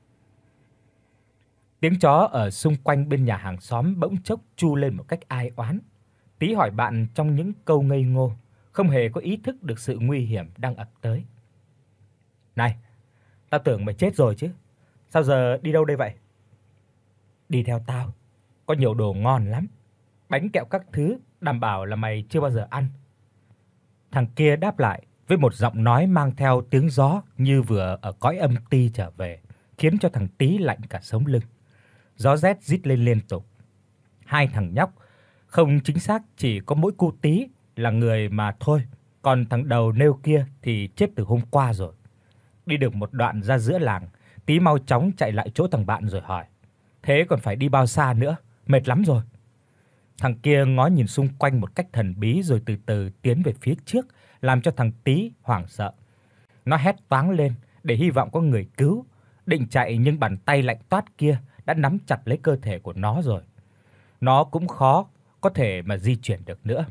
Tiếng chó ở xung quanh bên nhà hàng xóm bỗng chốc tru lên một cách ai oán. Tí hỏi bạn trong những câu ngây ngô, không hề có ý thức được sự nguy hiểm đang ập tới: "Này, tao tưởng mày chết rồi chứ. Sao giờ đi đâu đây vậy?" "Đi theo tao, có nhiều đồ ngon lắm, bánh kẹo các thứ, đảm bảo là mày chưa bao giờ ăn." Thằng kia đáp lại với một giọng nói mang theo tiếng gió như vừa ở cõi âm ti trở về, khiến cho thằng Tí lạnh cả sống lưng. Gió rét rít lên liên tục. Hai thằng nhóc, không chính xác chỉ có mỗi cô Tí là người mà thôi, còn thằng đầu nêu kia thì chết từ hôm qua rồi. Đi được một đoạn ra giữa làng, Tí mau chóng chạy lại chỗ thằng bạn rồi hỏi: "Thế còn phải đi bao xa nữa? Mệt lắm rồi." Thằng kia ngó nhìn xung quanh một cách thần bí rồi từ từ tiến về phía trước, làm cho thằng Tí hoảng sợ. Nó hét toáng lên để hy vọng có người cứu, định chạy nhưng bàn tay lạnh toát kia đã nắm chặt lấy cơ thể của nó rồi. Nó cũng khó có thể mà di chuyển được nữa.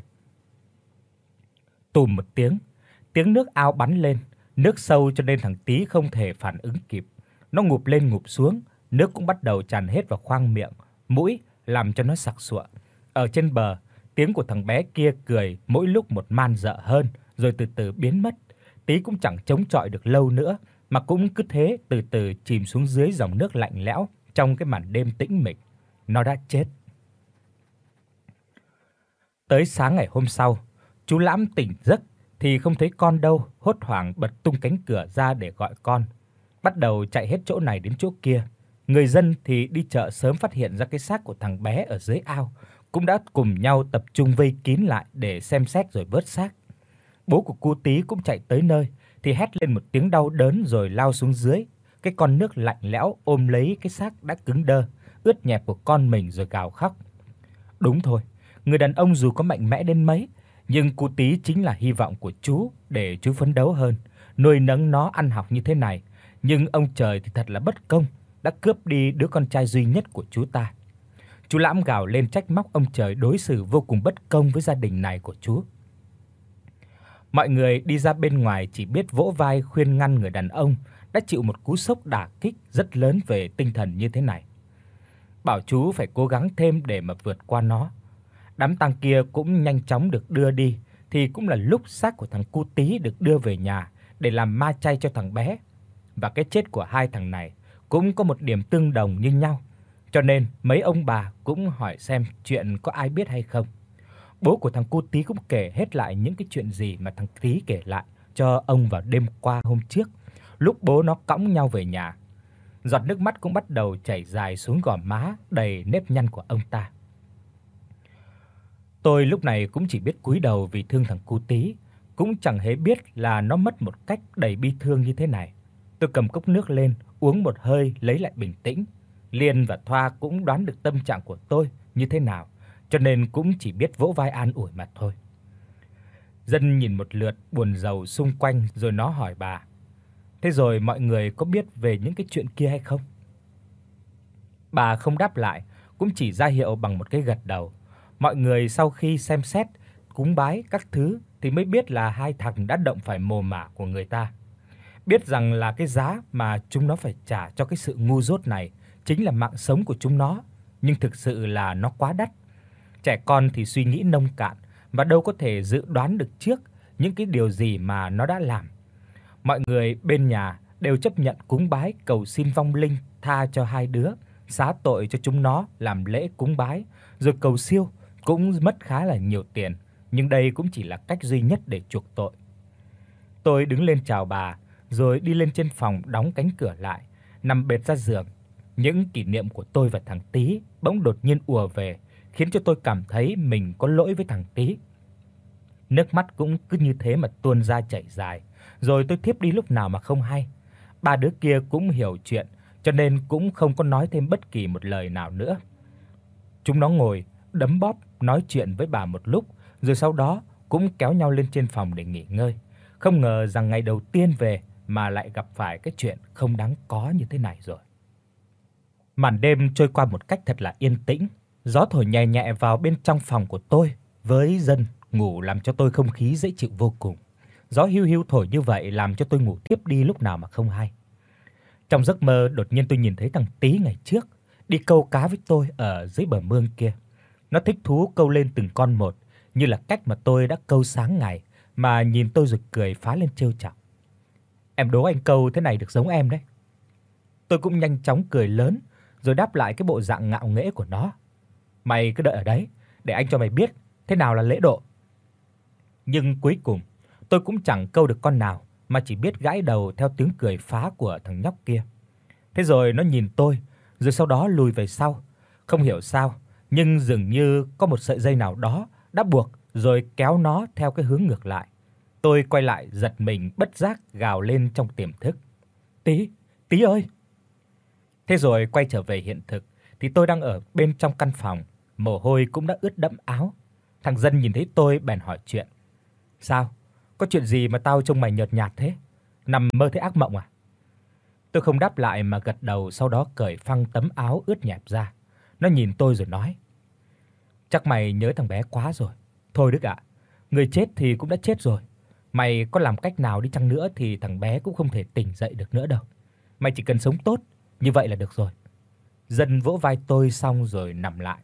Tùm một tiếng, tiếng nước ao bắn lên, nước sâu cho nên thằng Tí không thể phản ứng kịp. Nó ngụp lên ngụp xuống, nước cũng bắt đầu tràn hết vào khoang miệng, mũi, làm cho nó sặc sụa. Ở trên bờ, tiếng của thằng bé kia cười mỗi lúc một man dợ hơn, rồi từ từ biến mất. Tí cũng chẳng chống chọi được lâu nữa, mà cũng cứ thế từ từ chìm xuống dưới dòng nước lạnh lẽo trong cái màn đêm tĩnh mịch. Nó đã chết. Tới sáng ngày hôm sau, chú Lãm tỉnh giấc thì không thấy con đâu, hốt hoảng bật tung cánh cửa ra để gọi con. Bắt đầu chạy hết chỗ này đến chỗ kia. Người dân thì đi chợ sớm phát hiện ra cái xác của thằng bé ở dưới ao, cũng đã cùng nhau tập trung vây kín lại để xem xét rồi vớt xác. Bố của cô Tí cũng chạy tới nơi thì hét lên một tiếng đau đớn rồi lao xuống dưới. Cái con nước lạnh lẽo ôm lấy cái xác đã cứng đơ, ướt nhẹp của con mình rồi gào khóc. Đúng thôi, người đàn ông dù có mạnh mẽ đến mấy Nhưng cu Tí chính là hy vọng của chú để chú phấn đấu hơn, nuôi nấng nó ăn học như thế này, nhưng ông trời thì thật là bất công, đã cướp đi đứa con trai duy nhất của chú ta. Chú Lãm gào lên trách móc ông trời đối xử vô cùng bất công với gia đình này của chú. Mọi người đi ra bên ngoài chỉ biết vỗ vai khuyên ngăn người đàn ông đã chịu một cú sốc đả kích rất lớn về tinh thần như thế này. Bảo chú phải cố gắng thêm để mà vượt qua nó. Đám tang kia cũng nhanh chóng được đưa đi, thì cũng là lúc xác của thằng cu Tí được đưa về nhà để làm ma chay cho thằng bé. Và cái chết của hai thằng này cũng có một điểm tương đồng như nhau, cho nên mấy ông bà cũng hỏi xem chuyện có ai biết hay không. Bố của thằng cu Tí cũng kể hết lại những cái chuyện gì mà thằng Tí kể lại cho ông vào đêm qua hôm trước, lúc bố nó cõng nhau về nhà. Giọt nước mắt cũng bắt đầu chảy dài xuống gò má đầy nếp nhăn của ông ta. Tôi lúc này cũng chỉ biết cúi đầu vì thương thằng cu Tí, cũng chẳng hề biết là nó mất một cách đầy bi thương như thế này. Tôi cầm cốc nước lên, uống một hơi lấy lại bình tĩnh. Liên và Thoa cũng đoán được tâm trạng của tôi như thế nào, cho nên cũng chỉ biết vỗ vai an ủi mà thôi. Dân nhìn một lượt buồn rầu xung quanh rồi nó hỏi bà: "Thế rồi mọi người có biết về những cái chuyện kia hay không?" Bà không đáp lại, cũng chỉ ra hiệu bằng một cái gật đầu. Mọi người sau khi xem xét, cúng bái các thứ thì mới biết là hai thằng đã động phải mồ mả của người ta. Biết rằng là cái giá mà chúng nó phải trả cho cái sự ngu dốt này chính là mạng sống của chúng nó, nhưng thực sự là nó quá đắt. Trẻ con thì suy nghĩ nông cạn và đâu có thể dự đoán được trước những cái điều gì mà nó đã làm. Mọi người bên nhà đều chấp nhận cúng bái cầu xin vong linh tha cho hai đứa, xá tội cho chúng nó, làm lễ cúng bái rồi cầu siêu, cũng mất khá là nhiều tiền, nhưng đây cũng chỉ là cách duy nhất để chuộc tội. Tôi đứng lên chào bà, rồi đi lên trên phòng đóng cánh cửa lại, nằm bệt ra giường. Những kỷ niệm của tôi và thằng Tí bỗng đột nhiên ùa về, khiến cho tôi cảm thấy mình có lỗi với thằng Tí. Nước mắt cũng cứ như thế mà tuôn ra chảy dài, rồi tôi thiếp đi lúc nào mà không hay. Ba đứa kia cũng hiểu chuyện, cho nên cũng không có nói thêm bất kỳ một lời nào nữa. Chúng nó ngồi đấm bóp nói chuyện với bà một lúc, rồi sau đó cũng kéo nhau lên trên phòng để nghỉ ngơi. Không ngờ rằng ngày đầu tiên về mà lại gặp phải cái chuyện không đáng có như thế này rồi. Màn đêm trôi qua một cách thật là yên tĩnh, gió thổi nhẹ nhẹ vào bên trong phòng của tôi với Dân ngủ làm cho tôi không khí dễ chịu vô cùng. Gió hiu hiu thổi như vậy làm cho tôi ngủ tiếp đi lúc nào mà không hay. Trong giấc mơ đột nhiên tôi nhìn thấy thằng Tí ngày trước đi câu cá với tôi ở dưới bờ mương kia. Nó thích thú câu lên từng con một, như là cách mà tôi đã câu sáng ngày, mà nhìn tôi rồi cười phá lên trêu chọc. "Em đố anh câu thế này được giống em đấy." Tôi cũng nhanh chóng cười lớn rồi đáp lại cái bộ dạng ngạo nghễ của nó. "Mày cứ đợi ở đấy để anh cho mày biết thế nào là lễ độ." Nhưng cuối cùng tôi cũng chẳng câu được con nào, mà chỉ biết gãi đầu theo tiếng cười phá của thằng nhóc kia. Thế rồi nó nhìn tôi, rồi sau đó lùi về sau. Không hiểu sao, nhưng dường như có một sợi dây nào đó đã buộc rồi kéo nó theo cái hướng ngược lại. Tôi quay lại giật mình bất giác gào lên trong tiềm thức: "Tí, Tí ơi!" Thế rồi quay trở về hiện thực thì tôi đang ở bên trong căn phòng, mồ hôi cũng đã ướt đẫm áo. Thằng Dân nhìn thấy tôi bèn hỏi chuyện: "Sao? Có chuyện gì mà tao trông mày nhợt nhạt thế? Nằm mơ thấy ác mộng à?" Tôi không đáp lại mà gật đầu, sau đó cởi phăng tấm áo ướt nhẹp ra. Nó nhìn tôi rồi nói: "Chắc mày nhớ thằng bé quá rồi. Thôi Đức ạ, người chết thì cũng đã chết rồi. Mày có làm cách nào đi chăng nữa thì thằng bé cũng không thể tỉnh dậy được nữa đâu. Mày chỉ cần sống tốt, như vậy là được rồi." Dân vỗ vai tôi xong rồi nằm lại.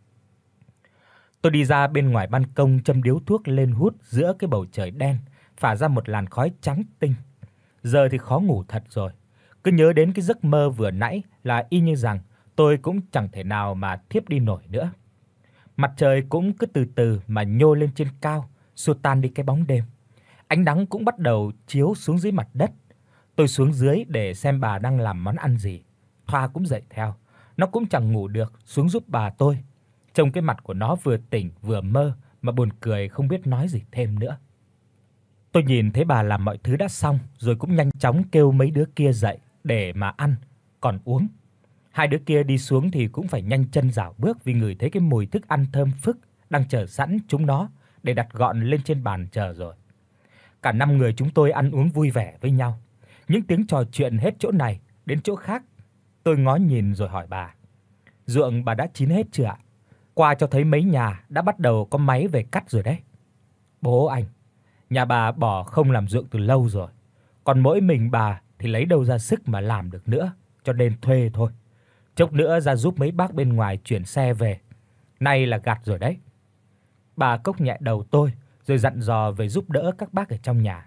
Tôi đi ra bên ngoài ban công châm điếu thuốc lên hút giữa cái bầu trời đen, phả ra một làn khói trắng tinh. Giờ thì khó ngủ thật rồi. Cứ nhớ đến cái giấc mơ vừa nãy là y như rằng tôi cũng chẳng thể nào mà thiếp đi nổi nữa. Mặt trời cũng cứ từ từ mà nhô lên trên cao, xua tan đi cái bóng đêm. Ánh nắng cũng bắt đầu chiếu xuống dưới mặt đất. Tôi xuống dưới để xem bà đang làm món ăn gì. Thoa cũng dậy theo, nó cũng chẳng ngủ được, xuống giúp bà tôi. Trông cái mặt của nó vừa tỉnh vừa mơ mà buồn cười không biết nói gì thêm nữa. Tôi nhìn thấy bà làm mọi thứ đã xong rồi cũng nhanh chóng kêu mấy đứa kia dậy để mà ăn, còn uống. Hai đứa kia đi xuống thì cũng phải nhanh chân rảo bước vì ngửi thấy cái mùi thức ăn thơm phức đang chờ sẵn chúng nó để đặt gọn lên trên bàn chờ rồi. Cả năm người chúng tôi ăn uống vui vẻ với nhau. Những tiếng trò chuyện hết chỗ này đến chỗ khác. Tôi ngó nhìn rồi hỏi bà: "Ruộng bà đã chín hết chưa ạ? Qua cho thấy mấy nhà đã bắt đầu có máy về cắt rồi đấy." "Bố anh, nhà bà bỏ không làm ruộng từ lâu rồi. Còn mỗi mình bà thì lấy đâu ra sức mà làm được nữa, cho nên thuê thôi. Chốc nữa ra giúp mấy bác bên ngoài chuyển xe về. Nay là gặt rồi đấy." Bà cốc nhẹ đầu tôi rồi dặn dò về giúp đỡ các bác ở trong nhà.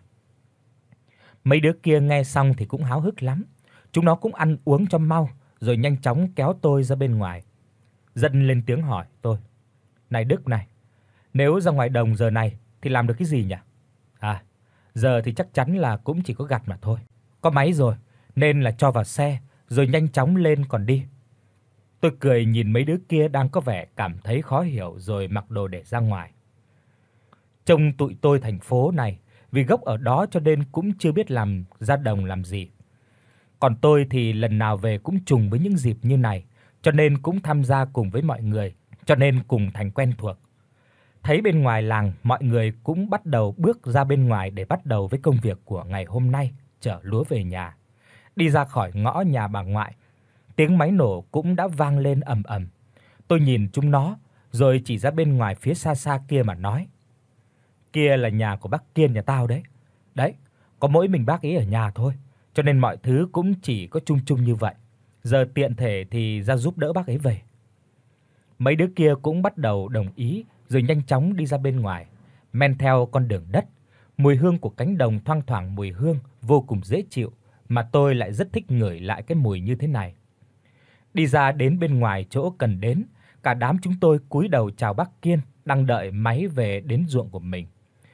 Mấy đứa kia nghe xong thì cũng háo hức lắm. Chúng nó cũng ăn uống cho mau rồi nhanh chóng kéo tôi ra bên ngoài. Dân lên tiếng hỏi tôi: "Này Đức này, nếu ra ngoài đồng giờ này thì làm được cái gì nhỉ?" "À, giờ thì chắc chắn là cũng chỉ có gặt mà thôi. Có máy rồi nên là cho vào xe rồi nhanh chóng lên còn đi." Tôi cười nhìn mấy đứa kia đang có vẻ cảm thấy khó hiểu rồi mặc đồ để ra ngoài. Trông tụi tôi thành phố này, vì gốc ở đó cho nên cũng chưa biết làm ra đồng làm gì. Còn tôi thì lần nào về cũng trùng với những dịp như này, cho nên cũng tham gia cùng với mọi người, cho nên cùng thành quen thuộc. Thấy bên ngoài làng mọi người cũng bắt đầu bước ra bên ngoài để bắt đầu với công việc của ngày hôm nay, chở lúa về nhà. Đi ra khỏi ngõ nhà bà ngoại, tiếng máy nổ cũng đã vang lên ầm ầm. Tôi nhìn chúng nó rồi chỉ ra bên ngoài phía xa xa kia mà nói: "Kia là nhà của bác Kiên nhà tao đấy. Đấy, có mỗi mình bác ấy ở nhà thôi, cho nên mọi thứ cũng chỉ có chung chung như vậy. Giờ tiện thể thì ra giúp đỡ bác ấy về." Mấy đứa kia cũng bắt đầu đồng ý rồi nhanh chóng đi ra bên ngoài, men theo con đường đất. Mùi hương của cánh đồng thoang thoảng mùi hương vô cùng dễ chịu, mà tôi lại rất thích ngửi lại cái mùi như thế này. Đi ra đến bên ngoài chỗ cần đến, cả đám chúng tôi cúi đầu chào bác Kiên đang đợi máy về đến ruộng của mình.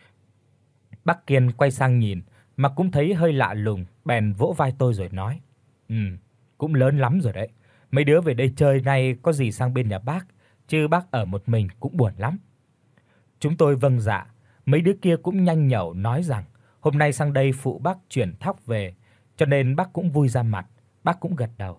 Bác Kiên quay sang nhìn mà cũng thấy hơi lạ lùng, bèn vỗ vai tôi rồi nói: "Ừm, cũng lớn lắm rồi đấy. Mấy đứa về đây chơi nay có gì sang bên nhà bác, chứ bác ở một mình cũng buồn lắm." Chúng tôi vâng dạ, mấy đứa kia cũng nhanh nhảu nói rằng hôm nay sang đây phụ bác chuyển thóc về, cho nên bác cũng vui ra mặt, bác cũng gật đầu.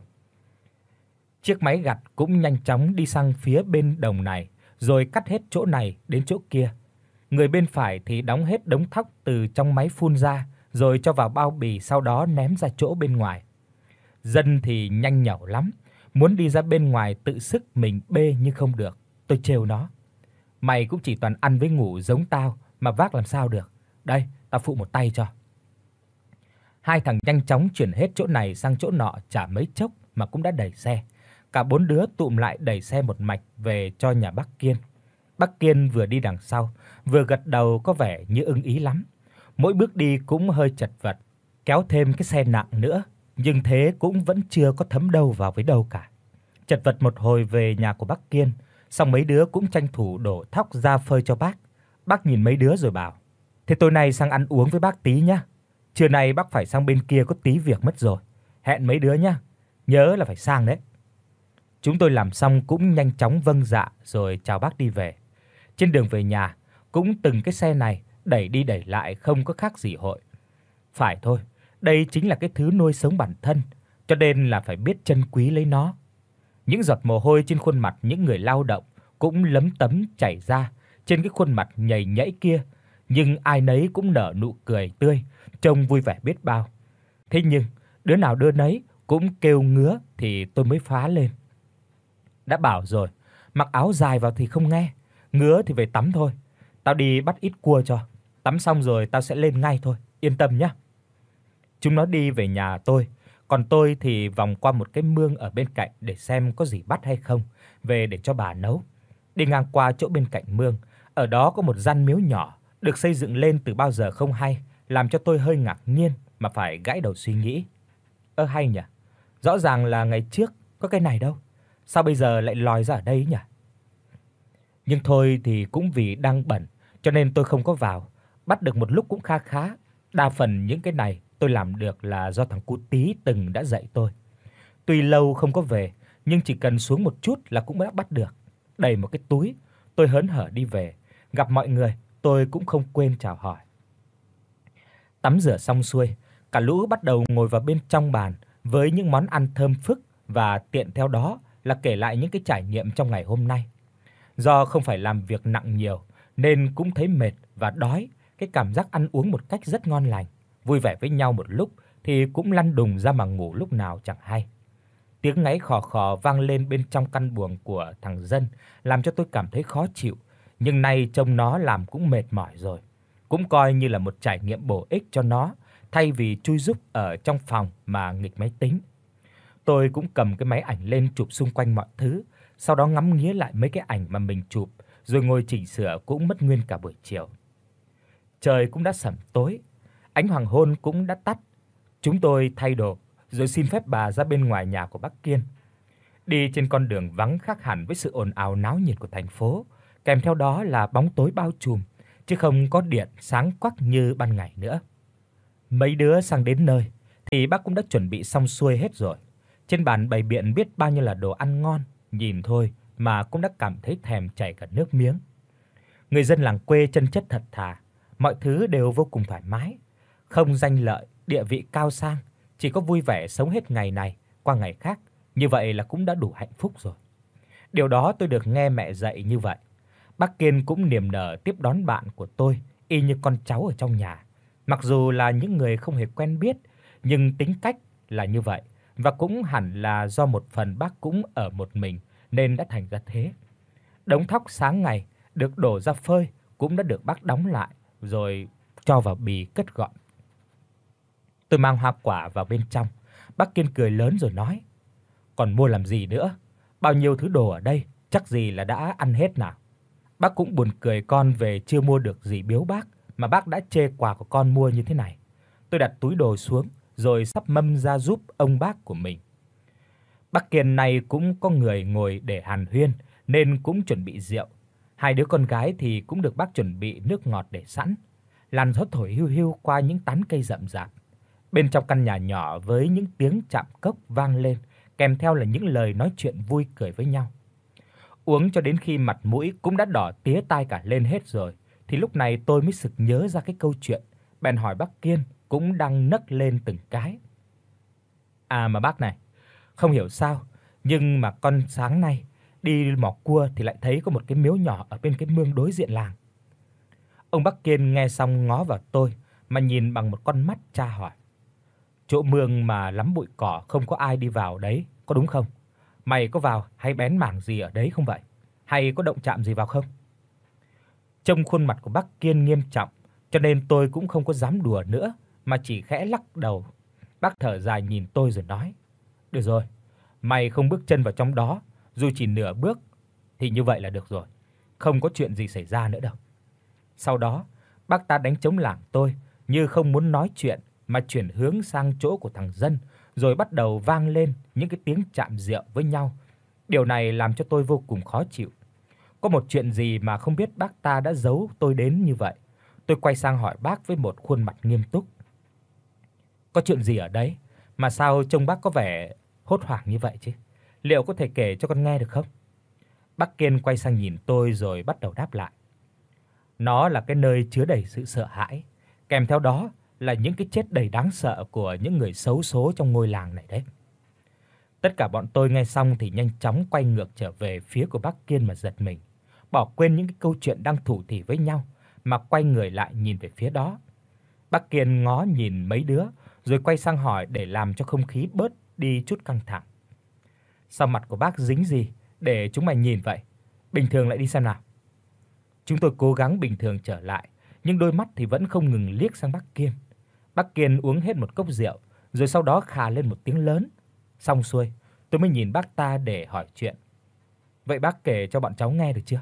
Chiếc máy gặt cũng nhanh chóng đi sang phía bên đồng này, rồi cắt hết chỗ này đến chỗ kia. Người bên phải thì đóng hết đống thóc từ trong máy phun ra, rồi cho vào bao bì sau đó ném ra chỗ bên ngoài. Dân thì nhanh nhảu lắm, muốn đi ra bên ngoài tự sức mình bê nhưng không được. Tôi trêu nó: "Mày cũng chỉ toàn ăn với ngủ giống tao mà vác làm sao được. Đây, tao phụ một tay cho." Hai thằng nhanh chóng chuyển hết chỗ này sang chỗ nọ, chả mấy chốc mà cũng đã đẩy xe. Cả bốn đứa tụm lại đẩy xe một mạch về cho nhà bác Kiên. Bác Kiên vừa đi đằng sau, vừa gật đầu có vẻ như ưng ý lắm. Mỗi bước đi cũng hơi chật vật, kéo thêm cái xe nặng nữa, nhưng thế cũng vẫn chưa có thấm đâu vào với đâu cả. Chật vật một hồi về nhà của bác Kiên, xong mấy đứa cũng tranh thủ đổ thóc ra phơi cho bác. Bác nhìn mấy đứa rồi bảo: "Thế tối nay sang ăn uống với bác tí nhá. Trưa nay bác phải sang bên kia có tí việc mất rồi. Hẹn mấy đứa nhá. Nhớ là phải sang đấy." Chúng tôi làm xong cũng nhanh chóng vâng dạ rồi chào bác đi về. Trên đường về nhà, cũng từng cái xe này đẩy đi đẩy lại không có khác gì hội. Phải thôi, đây chính là cái thứ nuôi sống bản thân, cho nên là phải biết trân quý lấy nó. Những giọt mồ hôi trên khuôn mặt những người lao động cũng lấm tấm chảy ra trên cái khuôn mặt nhầy nhẫy kia, nhưng ai nấy cũng nở nụ cười tươi, trông vui vẻ biết bao. Thế nhưng, đứa nào đứa nấy cũng kêu ngứa thì tôi mới phá lên: "Đã bảo rồi, mặc áo dài vào thì không nghe, ngứa thì về tắm thôi. Tao đi bắt ít cua cho, tắm xong rồi tao sẽ lên ngay thôi, yên tâm nhé." Chúng nó đi về nhà tôi, còn tôi thì vòng qua một cái mương ở bên cạnh để xem có gì bắt hay không, về để cho bà nấu. Đi ngang qua chỗ bên cạnh mương, ở đó có một gian miếu nhỏ được xây dựng lên từ bao giờ không hay, làm cho tôi hơi ngạc nhiên mà phải gãi đầu suy nghĩ. Ơ hay nhỉ, rõ ràng là ngày trước có cái này đâu, sao bây giờ lại lòi ra ở đây nhỉ? Nhưng thôi thì cũng vì đang bận cho nên tôi không có vào, bắt được một lúc cũng kha khá. Đa phần những cái này tôi làm được là do thằng cu Tí từng đã dạy tôi. Tuy lâu không có về, nhưng chỉ cần xuống một chút là cũng đã bắt được. Đầy một cái túi, tôi hớn hở đi về, gặp mọi người, tôi cũng không quên chào hỏi. Tắm rửa xong xuôi, cả lũ bắt đầu ngồi vào bên trong bàn với những món ăn thơm phức và tiện theo đó là kể lại những cái trải nghiệm trong ngày hôm nay. Do không phải làm việc nặng nhiều nên cũng thấy mệt và đói, cái cảm giác ăn uống một cách rất ngon lành, vui vẻ với nhau một lúc thì cũng lăn đùng ra mà ngủ lúc nào chẳng hay. Tiếng ngáy khò khò vang lên bên trong căn buồng của thằng Dân, làm cho tôi cảm thấy khó chịu, nhưng nay trông nó làm cũng mệt mỏi rồi, cũng coi như là một trải nghiệm bổ ích cho nó, thay vì chui rúc ở trong phòng mà nghịch máy tính. Tôi cũng cầm cái máy ảnh lên chụp xung quanh mọi thứ, sau đó ngắm nghía lại mấy cái ảnh mà mình chụp, rồi ngồi chỉnh sửa cũng mất nguyên cả buổi chiều. Trời cũng đã sẩm tối, ánh hoàng hôn cũng đã tắt. Chúng tôi thay đồ rồi xin phép bà ra bên ngoài nhà của bác Kiên. Đi trên con đường vắng khác hẳn với sự ồn ào náo nhiệt của thành phố, kèm theo đó là bóng tối bao trùm, chứ không có điện sáng quắc như ban ngày nữa. Mấy đứa sang đến nơi thì bác cũng đã chuẩn bị xong xuôi hết rồi. Trên bàn bày biện biết bao nhiêu là đồ ăn ngon, nhìn thôi mà cũng đã cảm thấy thèm chảy cả nước miếng. Người dân làng quê chân chất thật thà, mọi thứ đều vô cùng thoải mái, không danh lợi, địa vị cao sang, chỉ có vui vẻ sống hết ngày này qua ngày khác, như vậy là cũng đã đủ hạnh phúc rồi. Điều đó tôi được nghe mẹ dạy như vậy. Bác Kiên cũng niềm nở tiếp đón bạn của tôi y như con cháu ở trong nhà. Mặc dù là những người không hề quen biết, nhưng tính cách là như vậy, và cũng hẳn là do một phần bác cũng ở một mình nên đã thành ra thế. Đống thóc sáng ngày được đổ ra phơi cũng đã được bác đóng lại rồi cho vào bì cất gọn. Tôi mang hoa quả vào bên trong. Bác Kiên cười lớn rồi nói: "Còn mua làm gì nữa? Bao nhiêu thứ đồ ở đây, chắc gì là đã ăn hết nào." Bác cũng buồn cười con về chưa mua được gì biếu bác mà bác đã chê quà của con mua như thế này. Tôi đặt túi đồ xuống rồi sắp mâm ra giúp ông bác của mình. Bác Kiên này cũng có người ngồi để hàn huyên nên cũng chuẩn bị rượu. Hai đứa con gái thì cũng được bác chuẩn bị nước ngọt để sẵn. Làn gió thổi hiu hiu qua những tán cây rậm rạp. Bên trong căn nhà nhỏ với những tiếng chạm cốc vang lên, kèm theo là những lời nói chuyện vui cười với nhau. Uống cho đến khi mặt mũi cũng đã đỏ tía tai cả lên hết rồi, thì lúc này tôi mới sực nhớ ra cái câu chuyện, bèn hỏi bác Kiên cũng đang nấc lên từng cái. "À mà bác này, không hiểu sao, nhưng mà con sáng nay đi mò cua thì lại thấy có một cái miếu nhỏ ở bên cái mương đối diện làng." Ông bác Kiên nghe xong ngó vào tôi mà nhìn bằng một con mắt tra hỏi: "Chỗ mương mà lắm bụi cỏ không có ai đi vào đấy, có đúng không? Mày có vào hay bén mảng gì ở đấy không vậy? Hay có động chạm gì vào không?" Trông khuôn mặt của bác Kiên nghiêm trọng, cho nên tôi cũng không có dám đùa nữa mà chỉ khẽ lắc đầu. Bác thở dài nhìn tôi rồi nói: "Được rồi, mày không bước chân vào trong đó, dù chỉ nửa bước thì như vậy là được rồi, không có chuyện gì xảy ra nữa đâu." Sau đó, bác ta đánh trống lảng tôi như không muốn nói chuyện mà chuyển hướng sang chỗ của thằng Dân, rồi bắt đầu vang lên những cái tiếng chạm rượu với nhau. Điều này làm cho tôi vô cùng khó chịu. Có một chuyện gì mà không biết bác ta đã giấu tôi đến như vậy. Tôi quay sang hỏi bác với một khuôn mặt nghiêm túc: "Có chuyện gì ở đấy mà sao trông bác có vẻ hốt hoảng như vậy chứ? Liệu có thể kể cho con nghe được không?" Bác Kiên quay sang nhìn tôi rồi bắt đầu đáp lại: "Nó là cái nơi chứa đầy sự sợ hãi, kèm theo đó là những cái chết đầy đáng sợ của những người xấu số trong ngôi làng này đấy." Tất cả bọn tôi nghe xong thì nhanh chóng quay ngược trở về phía của bác Kiên mà giật mình, bỏ quên những cái câu chuyện đang thủ thỉ với nhau mà quay người lại nhìn về phía đó. Bác Kiên ngó nhìn mấy đứa rồi quay sang hỏi để làm cho không khí bớt đi chút căng thẳng: "Sao mặt của bác dính gì để chúng mày nhìn vậy? Bình thường lại đi xem nào." Chúng tôi cố gắng bình thường trở lại, nhưng đôi mắt thì vẫn không ngừng liếc sang bác Kiên. Bác Kiên uống hết một cốc rượu, rồi sau đó khà lên một tiếng lớn. Xong xuôi, tôi mới nhìn bác ta để hỏi chuyện: "Vậy bác kể cho bọn cháu nghe được chưa?"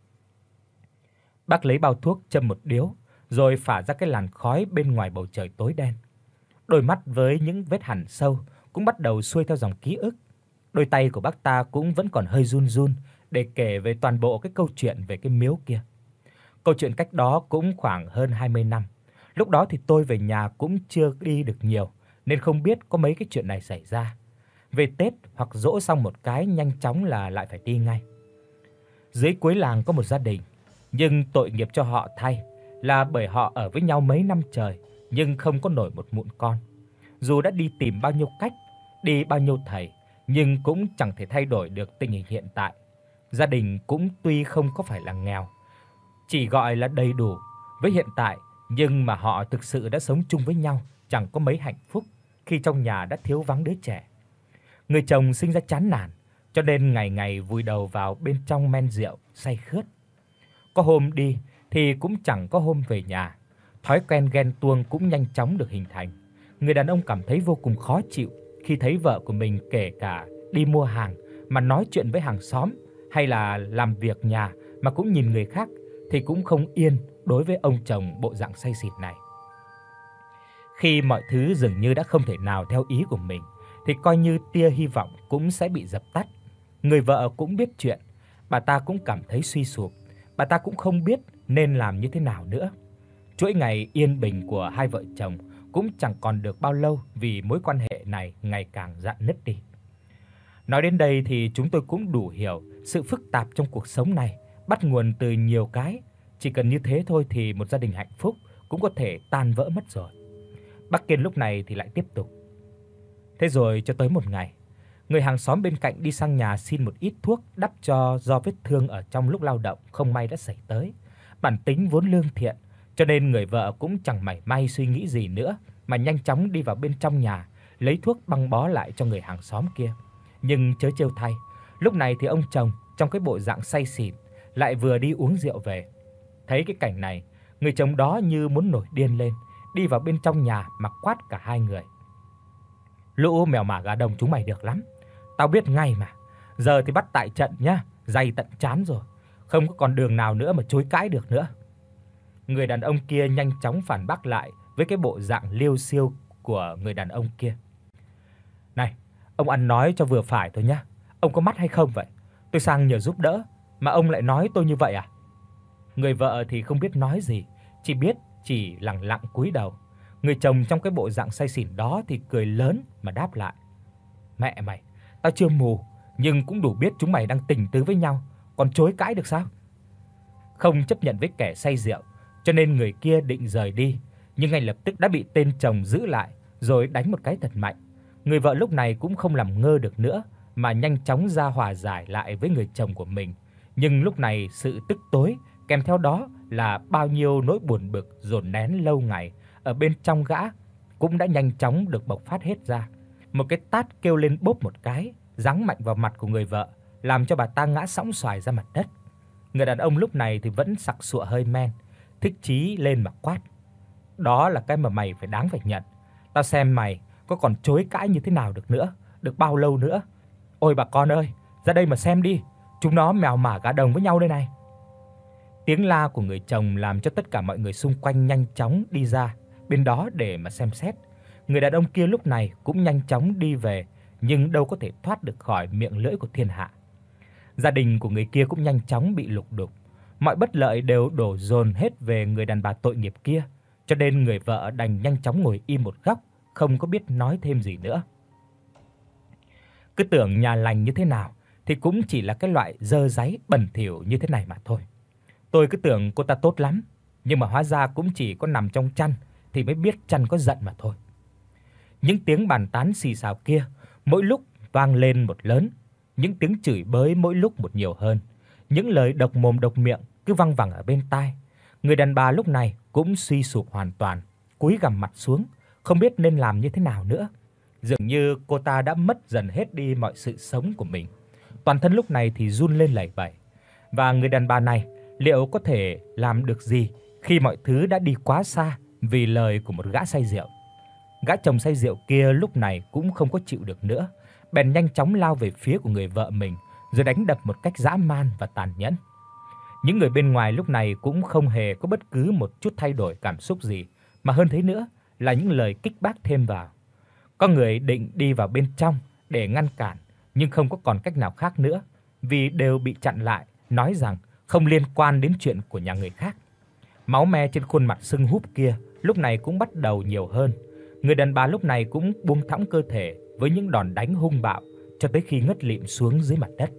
Bác lấy bao thuốc châm một điếu, rồi phả ra cái làn khói bên ngoài bầu trời tối đen. Đôi mắt với những vết hằn sâu cũng bắt đầu xuôi theo dòng ký ức. Đôi tay của bác ta cũng vẫn còn hơi run run để kể về toàn bộ cái câu chuyện về cái miếu kia. Câu chuyện cách đó cũng khoảng hơn hai mươi năm. Lúc đó thì tôi về nhà cũng chưa đi được nhiều nên không biết có mấy cái chuyện này xảy ra. Về Tết hoặc giỗ xong một cái nhanh chóng là lại phải đi ngay. Dưới cuối làng có một gia đình, nhưng tội nghiệp cho họ thay là bởi họ ở với nhau mấy năm trời nhưng không có nổi một mụn con. Dù đã đi tìm bao nhiêu cách, đi bao nhiêu thầy nhưng cũng chẳng thể thay đổi được tình hình hiện tại. Gia đình cũng tuy không có phải là nghèo, chỉ gọi là đầy đủ với hiện tại, nhưng mà họ thực sự đã sống chung với nhau chẳng có mấy hạnh phúc khi trong nhà đã thiếu vắng đứa trẻ. Người chồng sinh ra chán nản, cho nên ngày ngày vùi đầu vào bên trong men rượu say khướt. Có hôm đi thì cũng chẳng có hôm về nhà. Thói quen ghen tuông cũng nhanh chóng được hình thành. Người đàn ông cảm thấy vô cùng khó chịu khi thấy vợ của mình kể cả đi mua hàng mà nói chuyện với hàng xóm hay là làm việc nhà mà cũng nhìn người khác thì cũng không yên đối với ông chồng bộ dạng say xỉn này. Khi mọi thứ dường như đã không thể nào theo ý của mình thì coi như tia hy vọng cũng sẽ bị dập tắt. Người vợ cũng biết chuyện, bà ta cũng cảm thấy suy sụp, bà ta cũng không biết nên làm như thế nào nữa. Chuỗi ngày yên bình của hai vợ chồng cũng chẳng còn được bao lâu vì mối quan hệ này ngày càng rạn nứt đi. Nói đến đây thì chúng tôi cũng đủ hiểu sự phức tạp trong cuộc sống này bắt nguồn từ nhiều cái, chỉ cần như thế thôi thì một gia đình hạnh phúc cũng có thể tan vỡ mất rồi. Bác Kiên lúc này thì lại tiếp tục. Thế rồi cho tới một ngày, người hàng xóm bên cạnh đi sang nhà xin một ít thuốc đắp cho do vết thương ở trong lúc lao động không may đã xảy tới. Bản tính vốn lương thiện, cho nên người vợ cũng chẳng mảy may suy nghĩ gì nữa mà nhanh chóng đi vào bên trong nhà, lấy thuốc băng bó lại cho người hàng xóm kia. Nhưng chớ trêu thay, lúc này thì ông chồng trong cái bộ dạng say xỉn lại vừa đi uống rượu về. Thấy cái cảnh này, người chồng đó như muốn nổi điên lên, đi vào bên trong nhà mà quát cả hai người. Lũ mèo mả gà đồng chúng mày được lắm, tao biết ngay mà. Giờ thì bắt tại trận nhá, dày tận chán rồi, không có còn đường nào nữa mà chối cãi được nữa. Người đàn ông kia nhanh chóng phản bác lại với cái bộ dạng liêu xiêu của người đàn ông kia. Này, ông ăn nói cho vừa phải thôi nhá. Ông có mắt hay không vậy? Tôi sang nhờ giúp đỡ mà ông lại nói tôi như vậy à? Người vợ thì không biết nói gì, chỉ biết chỉ lặng lặng cúi đầu. Người chồng trong cái bộ dạng say xỉn đó thì cười lớn mà đáp lại. Mẹ mày, tao chưa mù, nhưng cũng đủ biết chúng mày đang tình tứ với nhau, còn chối cãi được sao? Không chấp nhận với kẻ say rượu, cho nên người kia định rời đi, nhưng ngay lập tức đã bị tên chồng giữ lại rồi đánh một cái thật mạnh. Người vợ lúc này cũng không làm ngơ được nữa mà nhanh chóng ra hòa giải lại với người chồng của mình. Nhưng lúc này sự tức tối kèm theo đó là bao nhiêu nỗi buồn bực dồn nén lâu ngày ở bên trong gã cũng đã nhanh chóng được bộc phát hết ra. Một cái tát kêu lên bốp một cái, giáng mạnh vào mặt của người vợ, làm cho bà ta ngã sõng xoài ra mặt đất. Người đàn ông lúc này thì vẫn sặc sụa hơi men, thích chí lên mà quát. Đó là cái mà mày phải đáng phải nhận. Tao xem mày có còn chối cãi như thế nào được nữa, được bao lâu nữa. Ôi bà con ơi, ra đây mà xem đi, chúng nó mèo mả gà đồng với nhau đây này. Tiếng la của người chồng làm cho tất cả mọi người xung quanh nhanh chóng đi ra bên đó để mà xem xét. Người đàn ông kia lúc này cũng nhanh chóng đi về, nhưng đâu có thể thoát được khỏi miệng lưỡi của thiên hạ. Gia đình của người kia cũng nhanh chóng bị lục đục, mọi bất lợi đều đổ dồn hết về người đàn bà tội nghiệp kia, cho nên người vợ đành nhanh chóng ngồi im một góc, không có biết nói thêm gì nữa. Cứ tưởng nhà lành như thế nào thì cũng chỉ là cái loại dơ dáy bẩn thỉu như thế này mà thôi. Tôi cứ tưởng cô ta tốt lắm, nhưng mà hóa ra cũng chỉ có nằm trong chăn thì mới biết chăn có giận mà thôi. Những tiếng bàn tán xì xào kia mỗi lúc vang lên một lớn, những tiếng chửi bới mỗi lúc một nhiều hơn, những lời độc mồm độc miệng cứ văng vẳng ở bên tai. Người đàn bà lúc này cũng suy sụp hoàn toàn, cúi gằm mặt xuống, không biết nên làm như thế nào nữa. Dường như cô ta đã mất dần hết đi mọi sự sống của mình. Toàn thân lúc này thì run lên lẩy bẩy. Và người đàn bà này liệu có thể làm được gì khi mọi thứ đã đi quá xa vì lời của một gã say rượu? Gã chồng say rượu kia lúc này cũng không có chịu được nữa, bèn nhanh chóng lao về phía của người vợ mình, rồi đánh đập một cách dã man và tàn nhẫn. Những người bên ngoài lúc này cũng không hề có bất cứ một chút thay đổi cảm xúc gì, mà hơn thế nữa là những lời kích bác thêm vào. Có người định đi vào bên trong để ngăn cản, nhưng không có còn cách nào khác nữa, vì đều bị chặn lại, nói rằng không liên quan đến chuyện của nhà người khác. Máu me trên khuôn mặt sưng húp kia lúc này cũng bắt đầu nhiều hơn. Người đàn bà lúc này cũng buông thõng cơ thể với những đòn đánh hung bạo cho tới khi ngất lịm xuống dưới mặt đất.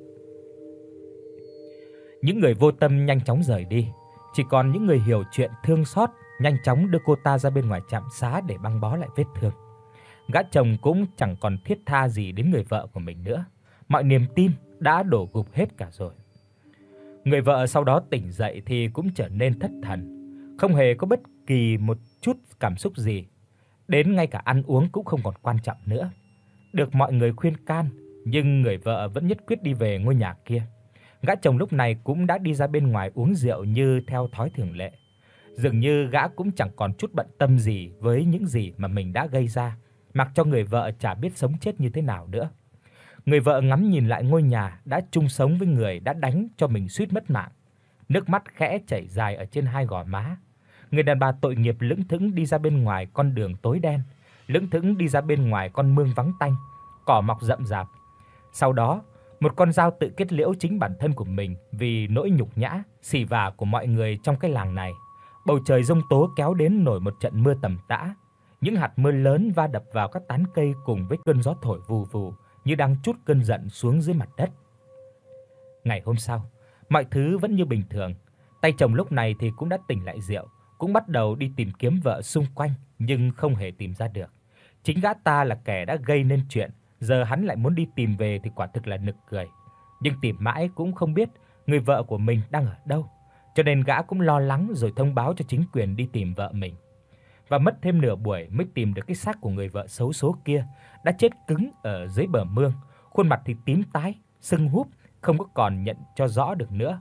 Những người vô tâm nhanh chóng rời đi, chỉ còn những người hiểu chuyện thương xót nhanh chóng đưa cô ta ra bên ngoài trạm xá để băng bó lại vết thương. Gã chồng cũng chẳng còn thiết tha gì đến người vợ của mình nữa, mọi niềm tin đã đổ gục hết cả rồi. Người vợ sau đó tỉnh dậy thì cũng trở nên thất thần, không hề có bất kỳ một chút cảm xúc gì, đến ngay cả ăn uống cũng không còn quan trọng nữa. Được mọi người khuyên can, nhưng người vợ vẫn nhất quyết đi về ngôi nhà kia. Gã chồng lúc này cũng đã đi ra bên ngoài uống rượu như theo thói thường lệ. Dường như gã cũng chẳng còn chút bận tâm gì với những gì mà mình đã gây ra, mặc cho người vợ chả biết sống chết như thế nào nữa. Người vợ ngắm nhìn lại ngôi nhà đã chung sống với người đã đánh cho mình suýt mất mạng, nước mắt khẽ chảy dài ở trên hai gò má. Người đàn bà tội nghiệp lững thững đi ra bên ngoài con đường tối đen, lững thững đi ra bên ngoài con mương vắng tanh, cỏ mọc rậm rạp. Sau đó, một con dao tự kết liễu chính bản thân của mình vì nỗi nhục nhã, xỉ vả của mọi người trong cái làng này. Bầu trời giông tố kéo đến nổi một trận mưa tầm tã. Những hạt mưa lớn va đập vào các tán cây cùng với cơn gió thổi vù vù như đang trút cơn giận xuống dưới mặt đất. Ngày hôm sau, mọi thứ vẫn như bình thường. Tay chồng lúc này thì cũng đã tỉnh lại rượu, cũng bắt đầu đi tìm kiếm vợ xung quanh nhưng không hề tìm ra được. Chính gã ta là kẻ đã gây nên chuyện, giờ hắn lại muốn đi tìm về thì quả thực là nực cười. Nhưng tìm mãi cũng không biết người vợ của mình đang ở đâu, cho nên gã cũng lo lắng rồi thông báo cho chính quyền đi tìm vợ mình. Và mất thêm nửa buổi mới tìm được cái xác của người vợ xấu số kia, đã chết cứng ở dưới bờ mương, khuôn mặt thì tím tái, sưng húp, không có còn nhận cho rõ được nữa.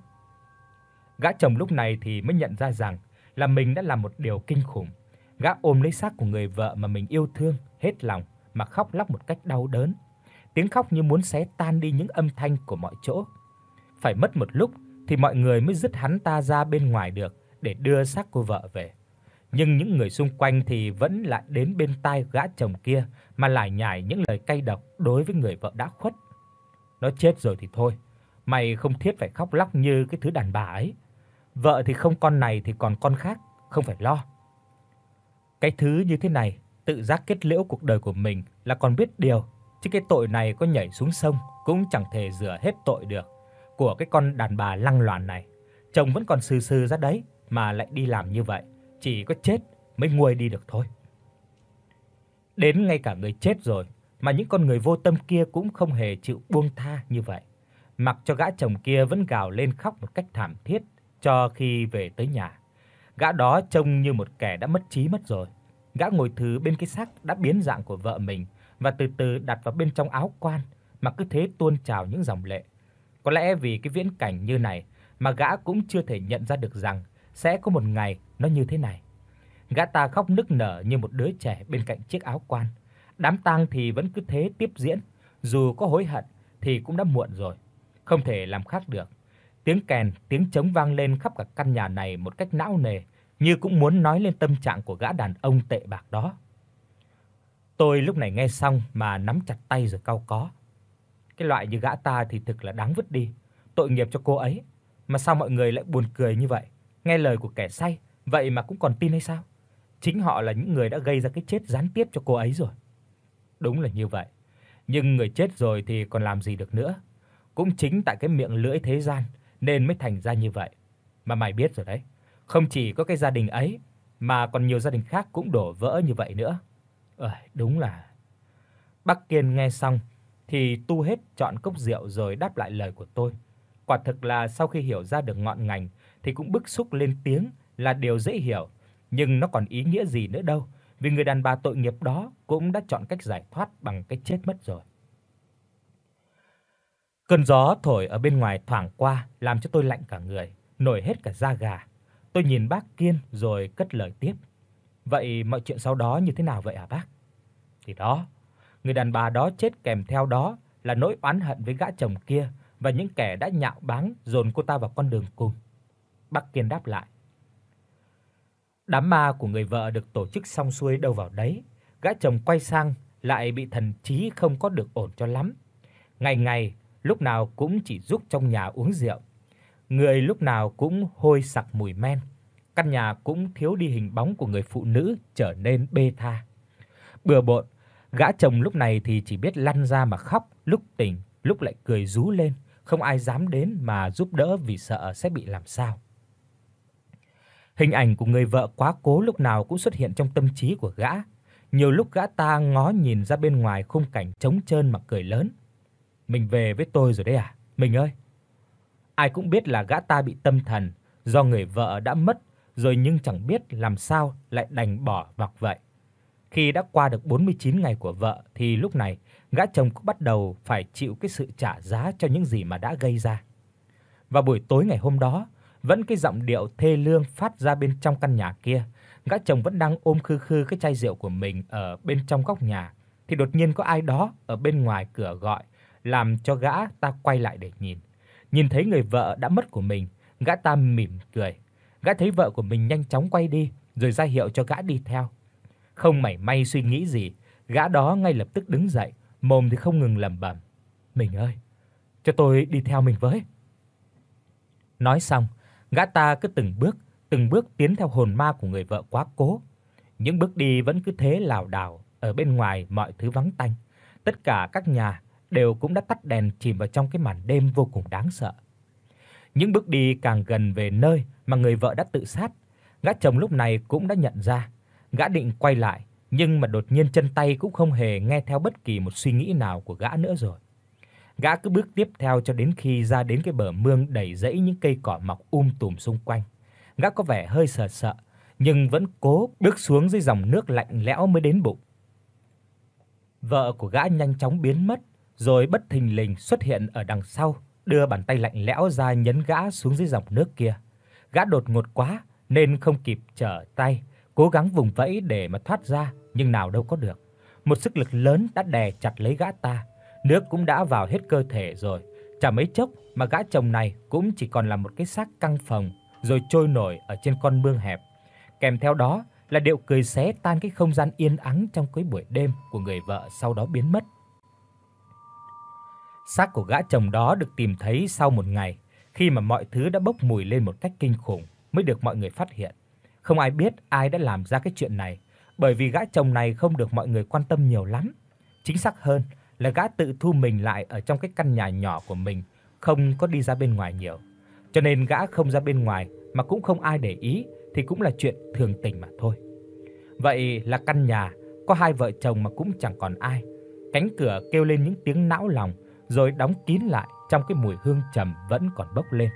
Gã chồng lúc này thì mới nhận ra rằng là mình đã làm một điều kinh khủng. Gã ôm lấy xác của người vợ mà mình yêu thương hết lòng mà khóc lóc một cách đau đớn. Tiếng khóc như muốn xé tan đi những âm thanh của mọi chỗ. Phải mất một lúc thì mọi người mới dứt hắn ta ra bên ngoài được để đưa xác cô vợ về. Nhưng những người xung quanh thì vẫn lại đến bên tai gã chồng kia mà lải nhải những lời cay độc đối với người vợ đã khuất. Nó chết rồi thì thôi, mày không thiết phải khóc lóc như cái thứ đàn bà ấy. Vợ thì không con này thì còn con khác, không phải lo. Cái thứ như thế này tự giác kết liễu cuộc đời của mình là còn biết điều, chứ cái tội này có nhảy xuống sông cũng chẳng thể rửa hết tội được của cái con đàn bà lăng loàn này. Chồng vẫn còn sừ sừ ra đấy mà lại đi làm như vậy, chỉ có chết mới nguôi đi được thôi. Đến ngay cả người chết rồi mà những con người vô tâm kia cũng không hề chịu buông tha như vậy, mặc cho gã chồng kia vẫn gào lên khóc một cách thảm thiết cho khi về tới nhà. Gã đó trông như một kẻ đã mất trí mất rồi. Gã ngồi thừ bên cái xác đã biến dạng của vợ mình và từ từ đặt vào bên trong áo quan mà cứ thế tuôn trào những dòng lệ. Có lẽ vì cái viễn cảnh như này mà gã cũng chưa thể nhận ra được rằng sẽ có một ngày nó như thế này. Gã ta khóc nức nở như một đứa trẻ bên cạnh chiếc áo quan. Đám tang thì vẫn cứ thế tiếp diễn, dù có hối hận thì cũng đã muộn rồi, không thể làm khác được. Tiếng kèn, tiếng trống vang lên khắp cả căn nhà này một cách não nề, như cũng muốn nói lên tâm trạng của gã đàn ông tệ bạc đó. Tôi lúc này nghe xong mà nắm chặt tay rồi cau có. Cái loại như gã ta thì thực là đáng vứt đi, tội nghiệp cho cô ấy, mà sao mọi người lại buồn cười như vậy, nghe lời của kẻ say, vậy mà cũng còn tin hay sao? Chính họ là những người đã gây ra cái chết gián tiếp cho cô ấy rồi. Đúng là như vậy, nhưng người chết rồi thì còn làm gì được nữa. Cũng chính tại cái miệng lưỡi thế gian nên mới thành ra như vậy. Mà mày biết rồi đấy, không chỉ có cái gia đình ấy mà còn nhiều gia đình khác cũng đổ vỡ như vậy nữa. Ơi, đúng là. Bác Kiên nghe xong thì tu hết trọn cốc rượu rồi đáp lại lời của tôi. Quả thực là sau khi hiểu ra được ngọn ngành thì cũng bức xúc lên tiếng là điều dễ hiểu, nhưng nó còn ý nghĩa gì nữa đâu, vì người đàn bà tội nghiệp đó cũng đã chọn cách giải thoát bằng cái chết mất rồi. Cơn gió thổi ở bên ngoài thoảng qua làm cho tôi lạnh cả người, nổi hết cả da gà. Tôi nhìn bác Kiên rồi cất lời tiếp. Vậy mọi chuyện sau đó như thế nào vậy hả bác? Thì đó, người đàn bà đó chết kèm theo đó là nỗi oán hận với gã chồng kia và những kẻ đã nhạo báng dồn cô ta vào con đường cùng. Bác Kiên đáp lại. Đám ma của người vợ được tổ chức xong xuôi đâu vào đấy, gã chồng quay sang lại bị thần trí không có được ổn cho lắm. Ngày ngày lúc nào cũng chỉ giúp trong nhà uống rượu, người lúc nào cũng hôi sặc mùi men. Căn nhà cũng thiếu đi hình bóng của người phụ nữ trở nên bê tha. Bừa bộn, gã chồng lúc này thì chỉ biết lăn ra mà khóc, lúc tỉnh, lúc lại cười rú lên, không ai dám đến mà giúp đỡ vì sợ sẽ bị làm sao. Hình ảnh của người vợ quá cố lúc nào cũng xuất hiện trong tâm trí của gã. Nhiều lúc gã ta ngó nhìn ra bên ngoài khung cảnh trống trơn mà cười lớn. Mình về với tôi rồi đấy à? Mình ơi. Ai cũng biết là gã ta bị tâm thần do người vợ đã mất rồi, nhưng chẳng biết làm sao lại đành bỏ mặc vậy. Khi đã qua được bốn mươi chín ngày của vợ thì lúc này gã chồng cũng bắt đầu phải chịu cái sự trả giá cho những gì mà đã gây ra. Vào buổi tối ngày hôm đó, vẫn cái giọng điệu thê lương phát ra bên trong căn nhà kia, gã chồng vẫn đang ôm khư khư cái chai rượu của mình ở bên trong góc nhà, thì đột nhiên có ai đó ở bên ngoài cửa gọi, làm cho gã ta quay lại để nhìn. Nhìn thấy người vợ đã mất của mình, gã ta mỉm cười. Gã thấy vợ của mình nhanh chóng quay đi, rồi ra hiệu cho gã đi theo. Không mảy may suy nghĩ gì, gã đó ngay lập tức đứng dậy, mồm thì không ngừng lẩm bẩm: "Mình ơi, cho tôi đi theo mình với." Nói xong, gã ta cứ từng bước, từng bước tiến theo hồn ma của người vợ quá cố. Những bước đi vẫn cứ thế lảo đảo, ở bên ngoài mọi thứ vắng tanh. Tất cả các nhà đều cũng đã tắt đèn, chìm vào trong cái màn đêm vô cùng đáng sợ. Những bước đi càng gần về nơi mà người vợ đã tự sát, gã chồng lúc này cũng đã nhận ra. Gã định quay lại, nhưng mà đột nhiên chân tay cũng không hề nghe theo bất kỳ một suy nghĩ nào của gã nữa rồi. Gã cứ bước tiếp theo cho đến khi ra đến cái bờ mương đầy rẫy những cây cỏ mọc um tùm xung quanh. Gã có vẻ hơi sợ sợ, nhưng vẫn cố bước xuống dưới dòng nước lạnh lẽo mới đến bụng. Vợ của gã nhanh chóng biến mất, rồi bất thình lình xuất hiện ở đằng sau, đưa bàn tay lạnh lẽo ra nhấn gã xuống dưới dòng nước kia. Gã đột ngột quá nên không kịp trở tay, cố gắng vùng vẫy để mà thoát ra, nhưng nào đâu có được. Một sức lực lớn đã đè chặt lấy gã ta, nước cũng đã vào hết cơ thể rồi. Chả mấy chốc mà gã chồng này cũng chỉ còn là một cái xác căng phồng rồi trôi nổi ở trên con mương hẹp. Kèm theo đó là điệu cười xé tan cái không gian yên ắng trong cái buổi đêm của người vợ sau đó biến mất. Xác của gã chồng đó được tìm thấy sau một ngày, khi mà mọi thứ đã bốc mùi lên một cách kinh khủng mới được mọi người phát hiện. Không ai biết ai đã làm ra cái chuyện này, bởi vì gã chồng này không được mọi người quan tâm nhiều lắm. Chính xác hơn là gã tự thu mình lại ở trong cái căn nhà nhỏ của mình, không có đi ra bên ngoài nhiều. Cho nên gã không ra bên ngoài mà cũng không ai để ý thì cũng là chuyện thường tình mà thôi. Vậy là căn nhà có hai vợ chồng mà cũng chẳng còn ai. Cánh cửa kêu lên những tiếng náo lòng rồi đóng kín lại trong cái mùi hương trầm vẫn còn bốc lên.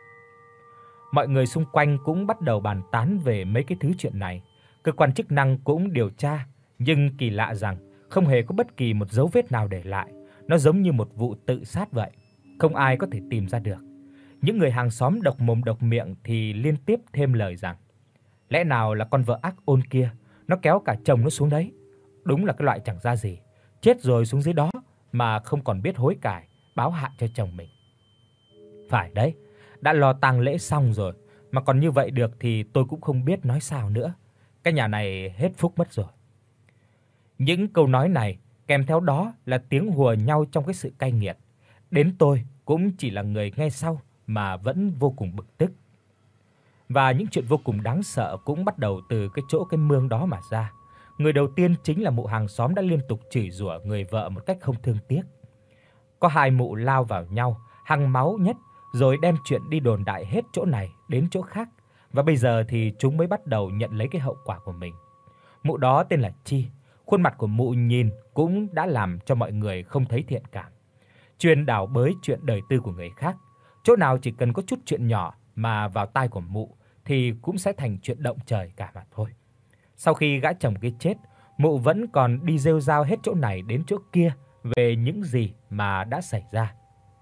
Mọi người xung quanh cũng bắt đầu bàn tán về mấy cái thứ chuyện này. Cơ quan chức năng cũng điều tra, nhưng kỳ lạ rằng không hề có bất kỳ một dấu vết nào để lại, nó giống như một vụ tự sát vậy, không ai có thể tìm ra được. Những người hàng xóm độc mồm độc miệng thì liên tiếp thêm lời rằng lẽ nào là con vợ ác ôn kia, nó kéo cả chồng nó xuống đấy. Đúng là cái loại chẳng ra gì, chết rồi xuống dưới đó mà không còn biết hối cải, báo hạn cho chồng mình. Phải đấy, đã lo tang lễ xong rồi mà còn như vậy được thì tôi cũng không biết nói sao nữa. Cái nhà này hết phúc mất rồi. Những câu nói này kèm theo đó là tiếng hùa nhau trong cái sự cay nghiệt. Đến tôi cũng chỉ là người nghe sau mà vẫn vô cùng bực tức. Và những chuyện vô cùng đáng sợ cũng bắt đầu từ cái chỗ cái mương đó mà ra. Người đầu tiên chính là mụ hàng xóm đã liên tục chửi rủa người vợ một cách không thương tiếc. Có hai mụ lao vào nhau, hăng máu nhất, rồi đem chuyện đi đồn đại hết chỗ này đến chỗ khác, và bây giờ thì chúng mới bắt đầu nhận lấy cái hậu quả của mình. Mụ đó tên là Chi, khuôn mặt của mụ nhìn cũng đã làm cho mọi người không thấy thiện cảm. Chuyên đào bới chuyện đời tư của người khác, chỗ nào chỉ cần có chút chuyện nhỏ mà vào tai của mụ thì cũng sẽ thành chuyện động trời cả mà thôi. Sau khi gã chồng kia chết, mụ vẫn còn đi rêu rao hết chỗ này đến chỗ kia về những gì mà đã xảy ra.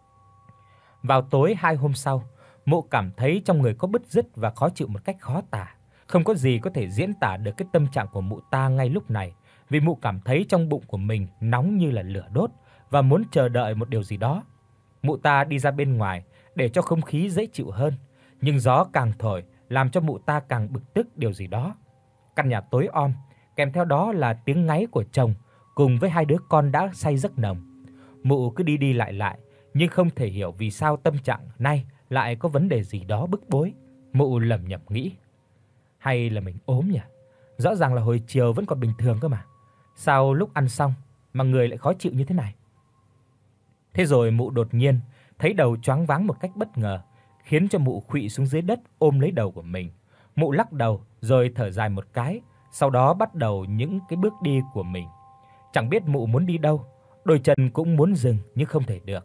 Vào tối hai hôm sau, mụ cảm thấy trong người có bứt rứt và khó chịu một cách khó tả. Không có gì có thể diễn tả được cái tâm trạng của mụ ta ngay lúc này, vì mụ cảm thấy trong bụng của mình nóng như là lửa đốt và muốn chờ đợi một điều gì đó. Mụ ta đi ra bên ngoài để cho không khí dễ chịu hơn, nhưng gió càng thổi làm cho mụ ta càng bực tức điều gì đó. Căn nhà tối om, kèm theo đó là tiếng ngáy của chồng cùng với hai đứa con đã say giấc nồng. Mụ cứ đi đi lại lại, nhưng không thể hiểu vì sao tâm trạng nay lại có vấn đề gì đó bức bối. Mụ lẩm nhẩm nghĩ, hay là mình ốm nhỉ? Rõ ràng là hồi chiều vẫn còn bình thường cơ mà. Sao lúc ăn xong mà người lại khó chịu như thế này? Thế rồi mụ đột nhiên thấy đầu choáng váng một cách bất ngờ, khiến cho mụ khuỵu xuống dưới đất ôm lấy đầu của mình. Mụ lắc đầu rồi thở dài một cái, sau đó bắt đầu những cái bước đi của mình. Chẳng biết mụ muốn đi đâu, đôi chân cũng muốn dừng nhưng không thể được.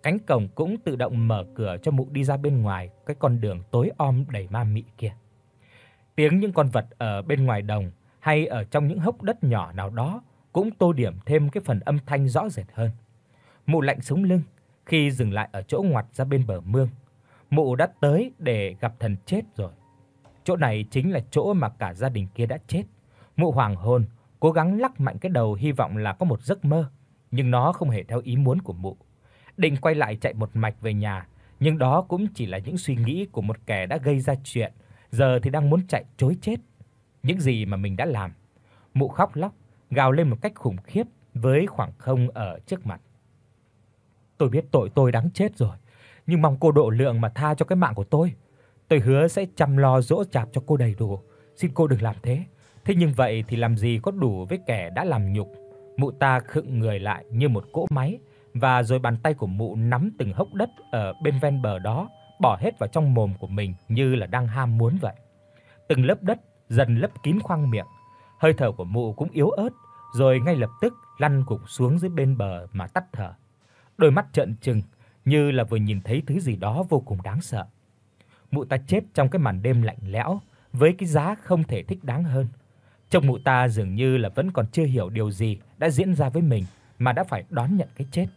Cánh cổng cũng tự động mở cửa cho mụ đi ra bên ngoài cái con đường tối om đầy ma mị kia. Tiếng những con vật ở bên ngoài đồng hay ở trong những hốc đất nhỏ nào đó cũng tô điểm thêm cái phần âm thanh rõ rệt hơn. Mụ lạnh sống lưng khi dừng lại ở chỗ ngoặt ra bên bờ mương. Mụ đã tới để gặp thần chết rồi. Chỗ này chính là chỗ mà cả gia đình kia đã chết. Mụ hoàng hồn, cố gắng lắc mạnh cái đầu hy vọng là có một giấc mơ, nhưng nó không hề theo ý muốn của mụ. Định quay lại chạy một mạch về nhà, nhưng đó cũng chỉ là những suy nghĩ của một kẻ đã gây ra chuyện, giờ thì đang muốn chạy trối chết. Những gì mà mình đã làm. Mụ khóc lóc, gào lên một cách khủng khiếp với khoảng không ở trước mặt. Tôi biết tội tôi đáng chết rồi, nhưng mong cô độ lượng mà tha cho cái mạng của tôi. Tôi hứa sẽ chăm lo dỗ chạp cho cô đầy đủ, xin cô đừng làm thế. Thế nhưng vậy thì làm gì có đủ với kẻ đã làm nhục. Mụ ta khựng người lại như một cỗ máy, và rồi bàn tay của mụ nắm từng hốc đất ở bên ven bờ đó, bỏ hết vào trong mồm của mình như là đang ham muốn vậy. Từng lớp đất dần lấp kín khoang miệng, hơi thở của mụ cũng yếu ớt, rồi ngay lập tức lăn gục xuống dưới bên bờ mà tắt thở. Đôi mắt trợn trừng như là vừa nhìn thấy thứ gì đó vô cùng đáng sợ. Mụ ta chết trong cái màn đêm lạnh lẽo với cái giá không thể thích đáng hơn. Trông mụ ta dường như là vẫn còn chưa hiểu điều gì đã diễn ra với mình mà đã phải đón nhận cái chết.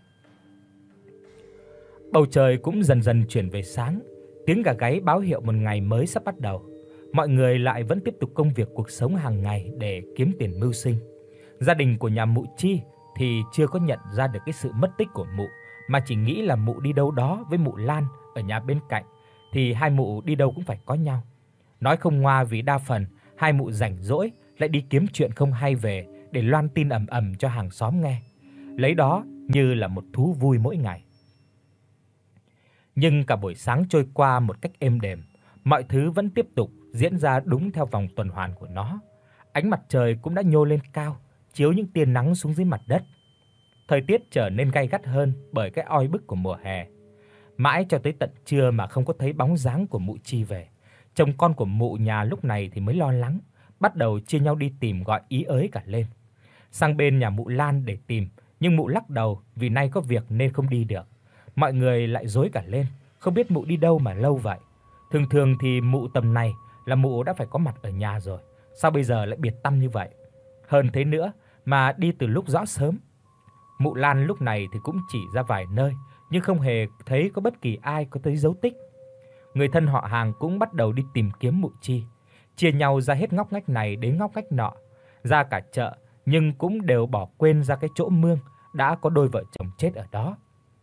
Bầu trời cũng dần dần chuyển về sáng, tiếng gà gáy báo hiệu một ngày mới sắp bắt đầu. Mọi người lại vẫn tiếp tục công việc cuộc sống hàng ngày để kiếm tiền mưu sinh. Gia đình của nhà mụ Chi thì chưa có nhận ra được cái sự mất tích của mụ, mà chỉ nghĩ là mụ đi đâu đó với mụ Lan ở nhà bên cạnh, thì hai mụ đi đâu cũng phải có nhau. Nói không ngoa vì đa phần hai mụ rảnh rỗi lại đi kiếm chuyện không hay về để loan tin ầm ầm cho hàng xóm nghe, lấy đó như là một thú vui mỗi ngày. Nhưng cả buổi sáng trôi qua một cách êm đềm, mọi thứ vẫn tiếp tục diễn ra đúng theo vòng tuần hoàn của nó. Ánh mặt trời cũng đã nhô lên cao, chiếu những tia nắng xuống dưới mặt đất. Thời tiết trở nên gay gắt hơn bởi cái oi bức của mùa hè. Mãi cho tới tận trưa mà không có thấy bóng dáng của mụ Chi về. Chồng con của mụ nhà lúc này thì mới lo lắng, bắt đầu chia nhau đi tìm gọi ý ới cả lên. Sang bên nhà mụ Lan để tìm, nhưng mụ lắc đầu vì nay có việc nên không đi được. Mọi người lại rối cả lên, không biết mụ đi đâu mà lâu vậy. Thường thường thì mụ tầm này là mụ đã phải có mặt ở nhà rồi, sao bây giờ lại biệt tăm như vậy? Hơn thế nữa mà đi từ lúc rõ sớm. Mụ Lan lúc này thì cũng chỉ ra vài nơi, nhưng không hề thấy có bất kỳ ai có thấy dấu tích. Người thân họ hàng cũng bắt đầu đi tìm kiếm mụ Chi, chia nhau ra hết ngóc ngách này đến ngóc ngách nọ, ra cả chợ, nhưng cũng đều bỏ quên ra cái chỗ mương đã có đôi vợ chồng chết ở đó.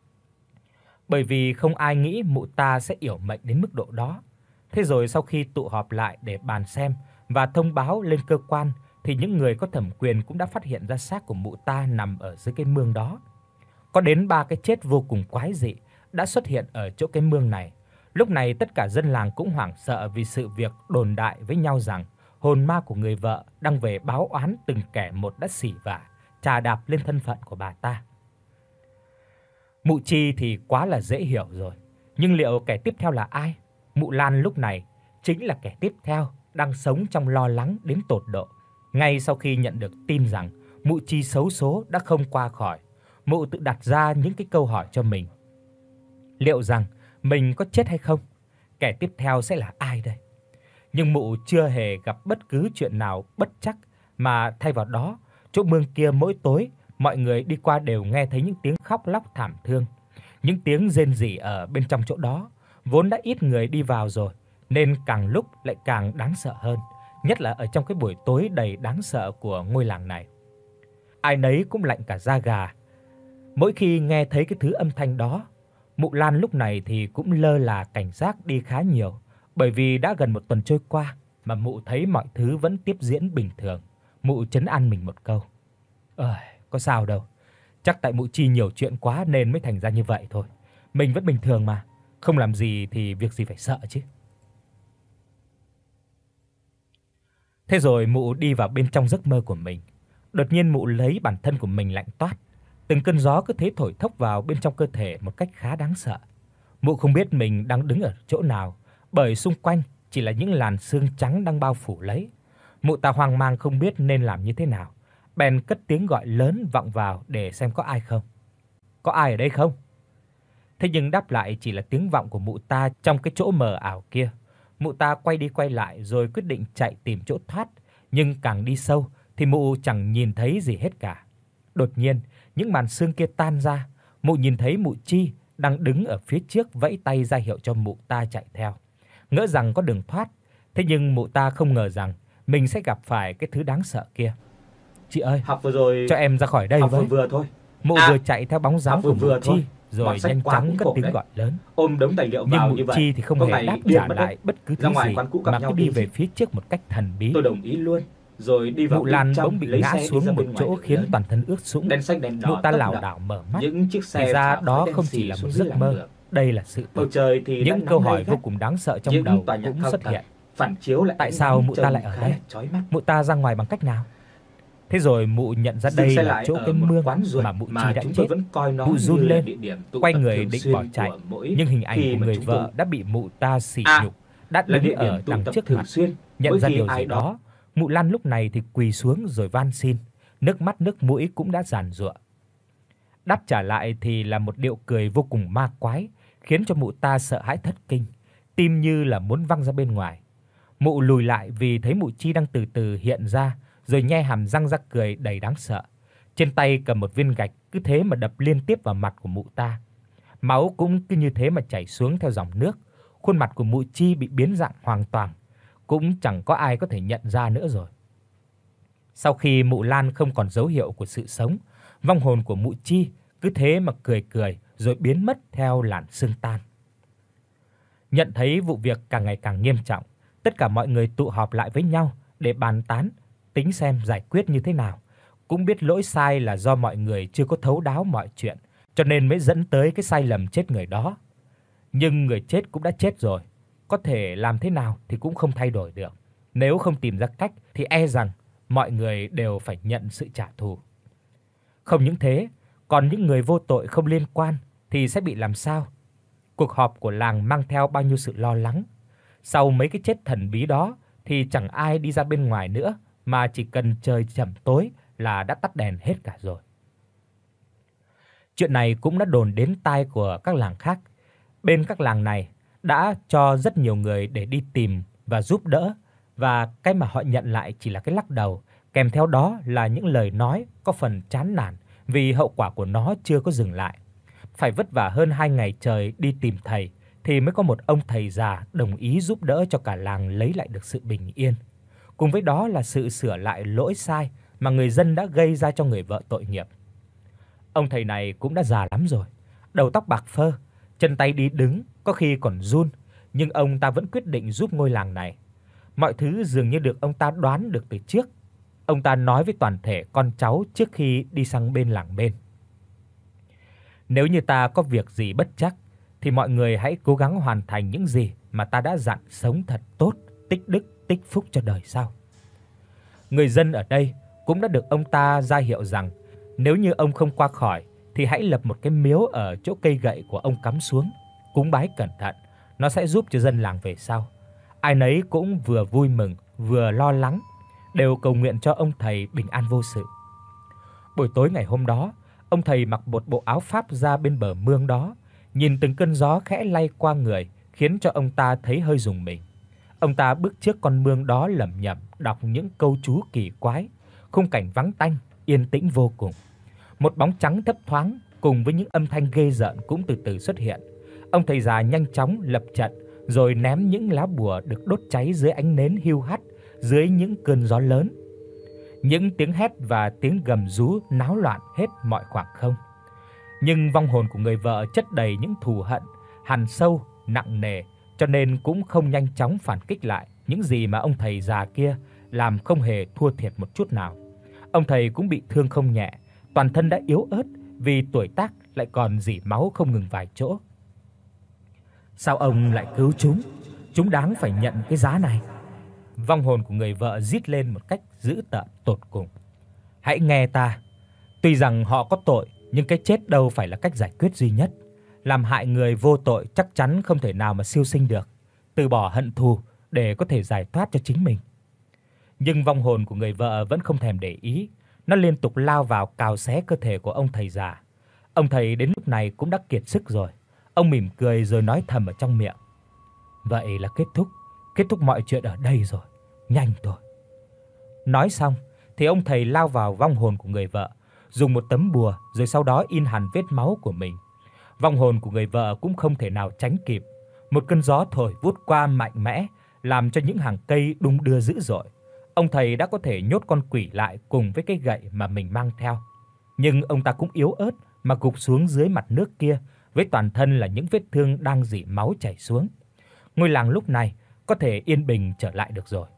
Bởi vì không ai nghĩ mụ ta sẽ yểu mệnh đến mức độ đó. Thế rồi sau khi tụ họp lại để bàn xem và thông báo lên cơ quan, thì những người có thẩm quyền cũng đã phát hiện ra xác của mụ ta nằm ở dưới cái mương đó. Có đến ba cái chết vô cùng quái dị đã xuất hiện ở chỗ cái mương này. Lúc này tất cả dân làng cũng hoảng sợ vì sự việc đồn đại với nhau rằng hồn ma của người vợ đang về báo oán từng kẻ một đã xỉ vả, chà đạp lên thân phận của bà ta. Mụ Chi thì quá là dễ hiểu rồi, nhưng liệu kẻ tiếp theo là ai? Mụ Lan lúc này chính là kẻ tiếp theo, đang sống trong lo lắng đến tột độ. Ngay sau khi nhận được tin rằng mụ Chi xấu số đã không qua khỏi, mụ tự đặt ra những cái câu hỏi cho mình. Liệu rằng mình có chết hay không? Kẻ tiếp theo sẽ là ai đây? Nhưng mụ chưa hề gặp bất cứ chuyện nào bất trắc, mà thay vào đó, chỗ mương kia mỗi tối mọi người đi qua đều nghe thấy những tiếng khóc lóc thảm thương, những tiếng rên rỉ ở bên trong chỗ đó. Vốn đã ít người đi vào rồi nên càng lúc lại càng đáng sợ hơn, nhất là ở trong cái buổi tối đầy đáng sợ của ngôi làng này. Ai nấy cũng lạnh cả da gà mỗi khi nghe thấy cái thứ âm thanh đó. Mụ Lan lúc này thì cũng lơ là cảnh giác đi khá nhiều, bởi vì đã gần một tuần trôi qua mà mụ thấy mọi thứ vẫn tiếp diễn bình thường. Mụ trấn an mình một câu: "Ơi, có sao đâu, chắc tại mụ Chi nhiều chuyện quá nên mới thành ra như vậy thôi. Mình vẫn bình thường mà, không làm gì thì việc gì phải sợ chứ." Thế rồi mụ đi vào bên trong giấc mơ của mình. Đột nhiên mụ lấy bản thân của mình lạnh toát, từng cơn gió cứ thế thổi thốc vào bên trong cơ thể một cách khá đáng sợ. Mụ không biết mình đang đứng ở chỗ nào, bởi xung quanh chỉ là những làn sương trắng đang bao phủ lấy. Mụ ta hoang mang không biết nên làm như thế nào, bèn cất tiếng gọi lớn vọng vào để xem có ai không. "Có ai ở đây không?" Thế nhưng đáp lại chỉ là tiếng vọng của mụ ta trong cái chỗ mờ ảo kia. Mụ ta quay đi quay lại rồi quyết định chạy tìm chỗ thoát, nhưng càng đi sâu thì mụ chẳng nhìn thấy gì hết cả. Đột nhiên, những màn sương kia tan ra, mụ nhìn thấy mụ Chi đang đứng ở phía trước vẫy tay ra hiệu cho mụ ta chạy theo, ngỡ rằng có đường thoát. Thế nhưng mụ ta không ngờ rằng mình sẽ gặp phải cái thứ đáng sợ kia. "Chị ơi, học vừa rồi cho em ra khỏi đây học với." vừa vừa thôi. Mụ À, vừa chạy theo bóng dáng học của vừa mụ vừa Chi thôi. rồi Đọc sách nhanh quá chóng cũng cất khổ tiếng đấy. gọi lớn. Ôm đống tài liệu Nhưng vào mụ như vậy. Chi thì không có hề ngày đáp điên trả mất đấy. lại bất cứ Ra thứ ngoài gì quán cũ gặp mà nhau cứ đi tí về gì. phía trước một cách thần bí. Tôi đồng ý luôn, rồi đi vào Mụ Lan bên trong, bỗng bị lấy ngã xe đi xuống ra một bên ngoài chỗ đường khiến lớn. toàn thân ướt sũng. Đèn xanh đèn đỏ Mụ ta tấp lảo nập. đảo mở mắt. Những chiếc xe Thì ra chả đó khói đen không xì chỉ là một xuống dưới giấc làn mơ, đường. đây là sự Bầu thật. trời thì Những đã câu nắng hỏi gay vô gắt. cùng đáng sợ trong Những đầu tòa nhà cũng cao xuất tầng hiện. phản chiếu lại Tại ánh sao nắng mụ ta trông lại ở khá đây? là chói mắt. Mụ ta ra ngoài bằng cách nào? Thế rồi mụ nhận ra Dừng đây xe là lại chỗ ở cái một mương quán ruột mà mụ Chi mà đã chúng chết. tôi vẫn coi nó Mụ run như là lên, địa điểm tụ quay tập người thường định xuyên bỏ chạy, của mỗi nhưng hình ảnh khi của mà người chúng vợ tôi đã bị mụ ta sỉ À, nhục, đã là đứng địa điểm ở tụ đằng tập trước thường mặt. xuyên. Nhận Mỗi ra khi điều ai gì đó đó, mụ Lan lúc này thì quỳ xuống rồi van xin, nước mắt nước mũi cũng đã giàn giụa. Đáp trả lại thì là một điệu cười vô cùng ma quái, khiến cho mụ ta sợ hãi thất kinh, tim như là muốn văng ra bên ngoài. Mụ lùi lại vì thấy mụ Chi đang từ từ hiện ra, rồi nhe hàm răng ra cười đầy đáng sợ. Trên tay cầm một viên gạch cứ thế mà đập liên tiếp vào mặt của mụ ta. Máu cũng cứ như thế mà chảy xuống theo dòng nước. Khuôn mặt của mụ Chi bị biến dạng hoàn toàn, cũng chẳng có ai có thể nhận ra nữa rồi. Sau khi mụ Lan không còn dấu hiệu của sự sống, vong hồn của mụ Chi cứ thế mà cười cười rồi biến mất theo làn sương tan. Nhận thấy vụ việc càng ngày càng nghiêm trọng, tất cả mọi người tụ họp lại với nhau để bàn tán, tính xem giải quyết như thế nào. Cũng biết lỗi sai là do mọi người chưa có thấu đáo mọi chuyện, cho nên mới dẫn tới cái sai lầm chết người đó. Nhưng người chết cũng đã chết rồi, có thể làm thế nào thì cũng không thay đổi được. Nếu không tìm ra cách thì e rằng mọi người đều phải nhận sự trả thù. Không những thế, còn những người vô tội không liên quan thì sẽ bị làm sao? Cuộc họp của làng mang theo bao nhiêu sự lo lắng. Sau mấy cái chết thần bí đó thì chẳng ai đi ra bên ngoài nữa, mà chỉ cần trời chậm tối là đã tắt đèn hết cả rồi. Chuyện này cũng đã đồn đến tai của các làng khác. Bên các làng này đã cho rất nhiều người để đi tìm và giúp đỡ, và cái mà họ nhận lại chỉ là cái lắc đầu, kèm theo đó là những lời nói có phần chán nản vì hậu quả của nó chưa có dừng lại. Phải vất vả hơn hai ngày trời đi tìm thầy thì mới có một ông thầy già đồng ý giúp đỡ cho cả làng lấy lại được sự bình yên. Cùng với đó là sự sửa lại lỗi sai mà người dân đã gây ra cho người vợ tội nghiệp. Ông thầy này cũng đã già lắm rồi, đầu tóc bạc phơ, chân tay đi đứng có khi còn run, nhưng ông ta vẫn quyết định giúp ngôi làng này. Mọi thứ dường như được ông ta đoán được từ trước. Ông ta nói với toàn thể con cháu trước khi đi sang bên làng bên: "Nếu như ta có việc gì bất trắc thì mọi người hãy cố gắng hoàn thành những gì mà ta đã dặn, sống thật tốt, tích đức, tích phúc cho đời sau." Người dân ở đây cũng đã được ông ta ra hiệu rằng nếu như ông không qua khỏi thì hãy lập một cái miếu ở chỗ cây gậy của ông cắm xuống, cúng bái cẩn thận, nó sẽ giúp cho dân làng về sau. Ai nấy cũng vừa vui mừng vừa lo lắng, đều cầu nguyện cho ông thầy bình an vô sự. Buổi tối ngày hôm đó, ông thầy mặc một bộ áo pháp ra bên bờ mương đó, nhìn từng cơn gió khẽ lay qua người, khiến cho ông ta thấy hơi rùng mình. Ông ta bước trước con mương đó lẩm nhẩm đọc những câu chú kỳ quái, khung cảnh vắng tanh, yên tĩnh vô cùng. Một bóng trắng thấp thoáng cùng với những âm thanh ghê rợn cũng từ từ xuất hiện. Ông thầy già nhanh chóng lập trận rồi ném những lá bùa được đốt cháy dưới ánh nến hiu hắt dưới những cơn gió lớn. Những tiếng hét và tiếng gầm rú náo loạn hết mọi khoảng không. Nhưng vong hồn của người vợ chất đầy những thù hận, hằn sâu, nặng nề, cho nên cũng không nhanh chóng phản kích lại những gì mà ông thầy già kia làm, không hề thua thiệt một chút nào. Ông thầy cũng bị thương không nhẹ, toàn thân đã yếu ớt vì tuổi tác lại còn rỉ máu không ngừng vài chỗ. Sao ông lại cứu chúng? Chúng đáng phải nhận cái giá này. Vong hồn của người vợ rít lên một cách dữ tợn tột cùng. Hãy nghe ta, tuy rằng họ có tội, nhưng cái chết đâu phải là cách giải quyết duy nhất. Làm hại người vô tội chắc chắn không thể nào mà siêu sinh được, từ bỏ hận thù để có thể giải thoát cho chính mình. Nhưng vong hồn của người vợ vẫn không thèm để ý, nó liên tục lao vào cào xé cơ thể của ông thầy già. Ông thầy đến lúc này cũng đã kiệt sức rồi. Ông mỉm cười rồi nói thầm ở trong miệng: "Vậy là kết thúc, kết thúc mọi chuyện ở đây rồi, nhanh thôi." Nói xong thì ông thầy lao vào vong hồn của người vợ, dùng một tấm bùa rồi sau đó in hẳn vết máu của mình. Vong hồn của người vợ cũng không thể nào tránh kịp. Một cơn gió thổi vút qua mạnh mẽ, làm cho những hàng cây đung đưa dữ dội. Ông thầy đã có thể nhốt con quỷ lại cùng với cái gậy mà mình mang theo. Nhưng ông ta cũng yếu ớt mà gục xuống dưới mặt nước kia, với toàn thân là những vết thương đang rỉ máu chảy xuống. Ngôi làng lúc này có thể yên bình trở lại được rồi.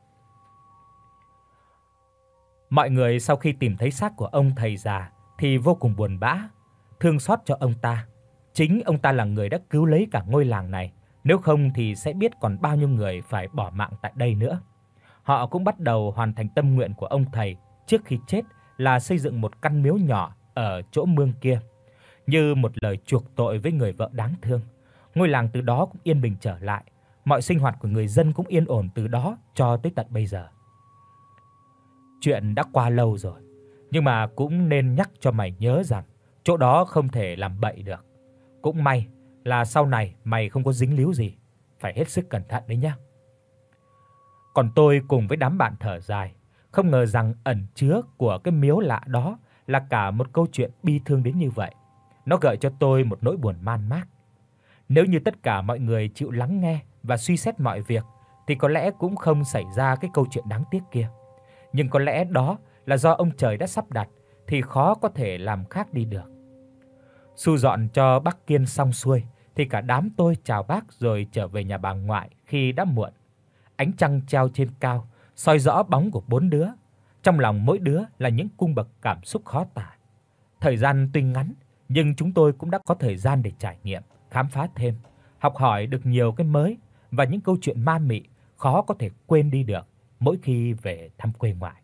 Mọi người sau khi tìm thấy xác của ông thầy già thì vô cùng buồn bã, thương xót cho ông ta. Chính ông ta là người đã cứu lấy cả ngôi làng này, nếu không thì sẽ biết còn bao nhiêu người phải bỏ mạng tại đây nữa. Họ cũng bắt đầu hoàn thành tâm nguyện của ông thầy trước khi chết là xây dựng một căn miếu nhỏ ở chỗ mương kia, như một lời chuộc tội với người vợ đáng thương. Ngôi làng từ đó cũng yên bình trở lại, mọi sinh hoạt của người dân cũng yên ổn từ đó cho tới tận bây giờ. Chuyện đã qua lâu rồi, nhưng mà cũng nên nhắc cho mày nhớ rằng chỗ đó không thể làm bậy được. Cũng may là sau này mày không có dính líu gì, phải hết sức cẩn thận đấy nhá. Còn tôi cùng với đám bạn thở dài, không ngờ rằng ẩn chứa của cái miếu lạ đó là cả một câu chuyện bi thương đến như vậy. Nó gợi cho tôi một nỗi buồn man mác. Nếu như tất cả mọi người chịu lắng nghe và suy xét mọi việc thì có lẽ cũng không xảy ra cái câu chuyện đáng tiếc kia. Nhưng có lẽ đó là do ông trời đã sắp đặt thì khó có thể làm khác đi được. Thu dọn cho bác Kiên xong xuôi thì cả đám tôi chào bác rồi trở về nhà bà ngoại khi đã muộn. Ánh trăng treo trên cao, soi rõ bóng của bốn đứa. Trong lòng mỗi đứa là những cung bậc cảm xúc khó tả. Thời gian tuy ngắn, nhưng chúng tôi cũng đã có thời gian để trải nghiệm, khám phá thêm, học hỏi được nhiều cái mới và những câu chuyện ma mị khó có thể quên đi được mỗi khi về thăm quê ngoại.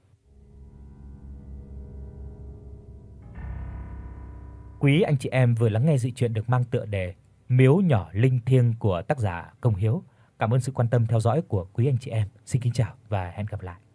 Quý anh chị em vừa lắng nghe dị truyện được mang tựa đề Miếu nhỏ linh thiêng của tác giả Công Hiếu. Cảm ơn sự quan tâm theo dõi của quý anh chị em. Xin kính chào và hẹn gặp lại.